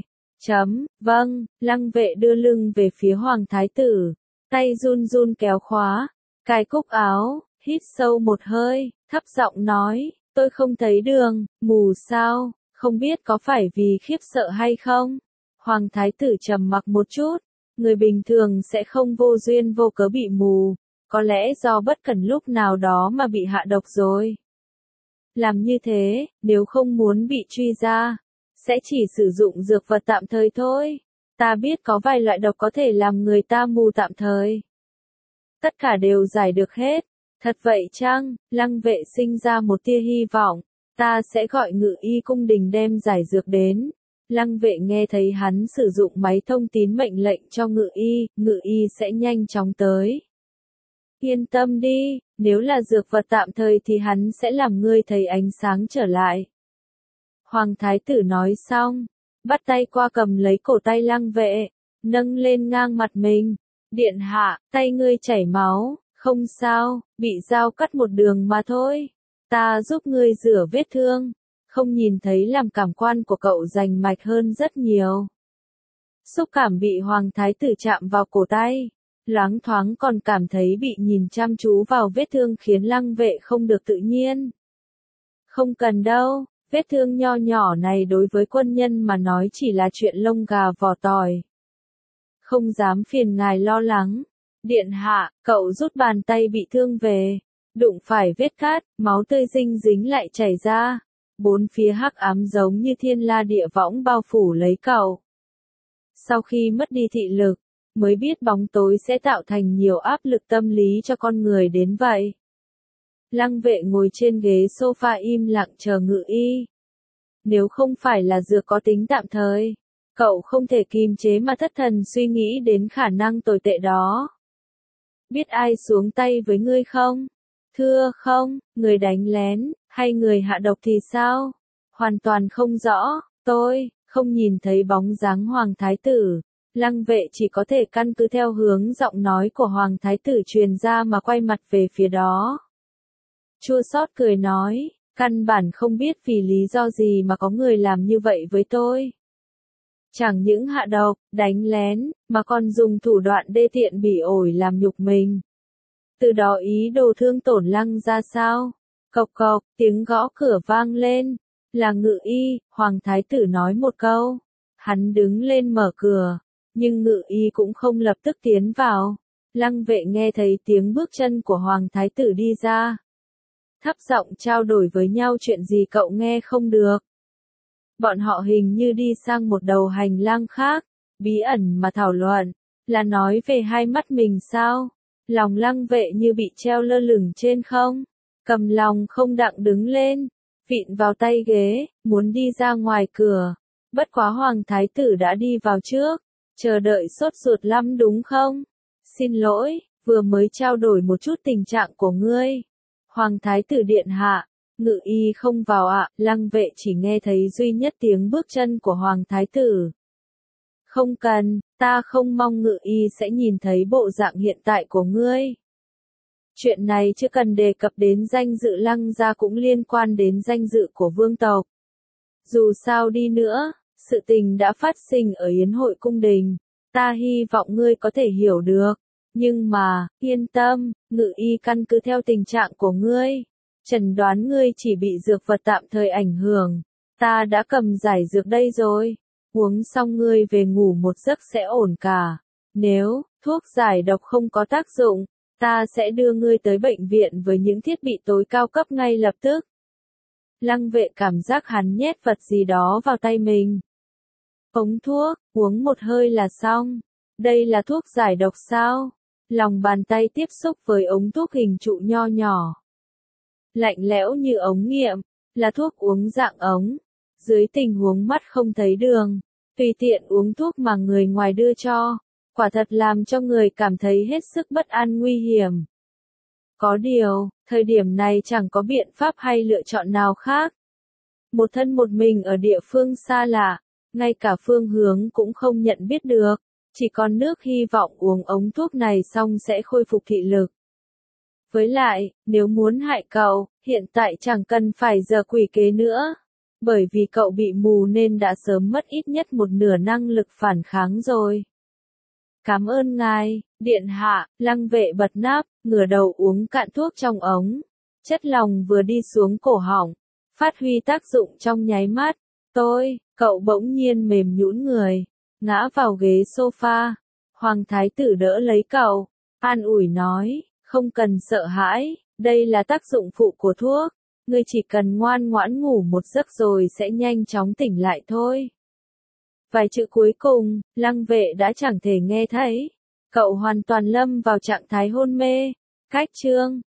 Vâng, Lăng Vệ đưa lưng về phía Hoàng Thái Tử, tay run run kéo khóa, cài cúc áo, hít sâu một hơi, thấp giọng nói, tôi không thấy đường, mù sao, không biết có phải vì khiếp sợ hay không? Hoàng Thái Tử trầm mặc một chút, người bình thường sẽ không vô duyên vô cớ bị mù, có lẽ do bất cẩn lúc nào đó mà bị hạ độc rồi. Làm như thế, nếu không muốn bị truy ra, sẽ chỉ sử dụng dược vật tạm thời thôi. Ta biết có vài loại độc có thể làm người ta mù tạm thời. Tất cả đều giải được hết. Thật vậy chăng? Lăng Vệ sinh ra một tia hy vọng. Ta sẽ gọi Ngự Y cung đình đem giải dược đến. Lăng Vệ nghe thấy hắn sử dụng máy thông tín mệnh lệnh cho Ngự Y sẽ nhanh chóng tới. Yên tâm đi, nếu là dược vật tạm thời thì hắn sẽ làm ngươi thấy ánh sáng trở lại. Hoàng Thái Tử nói xong, bắt tay qua cầm lấy cổ tay Lăng Vệ, nâng lên ngang mặt mình. Điện hạ, tay ngươi chảy máu, không sao, bị dao cắt một đường mà thôi. Ta giúp ngươi rửa vết thương, không nhìn thấy làm cảm quan của cậu rành mạch hơn rất nhiều. Xúc cảm bị Hoàng Thái Tử chạm vào cổ tay, loáng thoáng còn cảm thấy bị nhìn chăm chú vào vết thương khiến Lăng Vệ không được tự nhiên. Không cần đâu, vết thương nho nhỏ này đối với quân nhân mà nói chỉ là chuyện lông gà vỏ tỏi. Không dám phiền ngài lo lắng. Điện hạ, cậu rút bàn tay bị thương về, đụng phải vết cát, máu tươi dinh dính lại chảy ra. Bốn phía hắc ám giống như thiên la địa võng bao phủ lấy cậu. Sau khi mất đi thị lực, mới biết bóng tối sẽ tạo thành nhiều áp lực tâm lý cho con người đến vậy. Lăng Vệ ngồi trên ghế sofa im lặng chờ Ngự Y. Nếu không phải là dược có tính tạm thời, cậu không thể kìm chế mà thất thần suy nghĩ đến khả năng tồi tệ đó. Biết ai xuống tay với ngươi không? Thưa không, người đánh lén, hay người hạ độc thì sao? Hoàn toàn không rõ, tôi không nhìn thấy bóng dáng Hoàng Thái Tử. Lăng Vệ chỉ có thể căn cứ theo hướng giọng nói của Hoàng Thái Tử truyền ra mà quay mặt về phía đó. Chua xót cười nói, căn bản không biết vì lý do gì mà có người làm như vậy với tôi. Chẳng những hạ độc, đánh lén, mà còn dùng thủ đoạn đê tiện bỉ ổi làm nhục mình. Từ đó ý đồ thương tổn Lăng ra sao? Cộc cộc, tiếng gõ cửa vang lên. Là Ngự Y, Hoàng Thái Tử nói một câu. Hắn đứng lên mở cửa, nhưng Ngự Y cũng không lập tức tiến vào. Lăng Vệ nghe thấy tiếng bước chân của Hoàng Thái Tử đi ra. Thấp giọng trao đổi với nhau chuyện gì cậu nghe không được. Bọn họ hình như đi sang một đầu hành lang khác, bí ẩn mà thảo luận, là nói về hai mắt mình sao? Lòng Lăng Vệ như bị treo lơ lửng trên không, cầm lòng không đặng đứng lên, vịn vào tay ghế, muốn đi ra ngoài cửa. Bất quá Hoàng Thái Tử đã đi vào trước, chờ đợi sốt ruột lắm đúng không? Xin lỗi, vừa mới trao đổi một chút tình trạng của ngươi. Hoàng Thái Tử điện hạ, Ngự Y không vào ạ, Lăng Vệ chỉ nghe thấy duy nhất tiếng bước chân của Hoàng Thái Tử. Không cần, ta không mong Ngự Y sẽ nhìn thấy bộ dạng hiện tại của ngươi. Chuyện này chưa cần đề cập đến danh dự Lăng gia cũng liên quan đến danh dự của vương tộc. Dù sao đi nữa, sự tình đã phát sinh ở yến hội cung đình, ta hy vọng ngươi có thể hiểu được. Nhưng mà, yên tâm, Ngự Y căn cứ theo tình trạng của ngươi, chẩn đoán ngươi chỉ bị dược vật tạm thời ảnh hưởng. Ta đã cầm giải dược đây rồi. Uống xong ngươi về ngủ một giấc sẽ ổn cả. Nếu thuốc giải độc không có tác dụng, ta sẽ đưa ngươi tới bệnh viện với những thiết bị tối cao cấp ngay lập tức. Lăng Vệ cảm giác hắn nhét vật gì đó vào tay mình. Ống thuốc, uống một hơi là xong. Đây là thuốc giải độc sao? Lòng bàn tay tiếp xúc với ống thuốc hình trụ nho nhỏ. Lạnh lẽo như ống nghiệm, là thuốc uống dạng ống. Dưới tình huống mắt không thấy đường, tùy tiện uống thuốc mà người ngoài đưa cho, quả thật làm cho người cảm thấy hết sức bất an nguy hiểm. Có điều, thời điểm này chẳng có biện pháp hay lựa chọn nào khác. Một thân một mình ở địa phương xa lạ, ngay cả phương hướng cũng không nhận biết được, chỉ còn nước hy vọng uống ống thuốc này xong sẽ khôi phục thị lực. Với lại, nếu muốn hại cậu, hiện tại chẳng cần phải giở quỷ kế nữa. Bởi vì cậu bị mù nên đã sớm mất ít nhất một nửa năng lực phản kháng rồi. Cảm ơn ngài, điện hạ, Lăng Vệ bật nắp, ngửa đầu uống cạn thuốc trong ống. Chất lỏng vừa đi xuống cổ họng, phát huy tác dụng trong nháy mắt. Cậu bỗng nhiên mềm nhũn người, ngã vào ghế sofa. Hoàng Thái Tử đỡ lấy cậu, an ủi nói, không cần sợ hãi, đây là tác dụng phụ của thuốc. Ngươi chỉ cần ngoan ngoãn ngủ một giấc rồi sẽ nhanh chóng tỉnh lại thôi. Vài chữ cuối cùng, Lăng Vệ đã chẳng thể nghe thấy. Cậu hoàn toàn lâm vào trạng thái hôn mê. Cách chương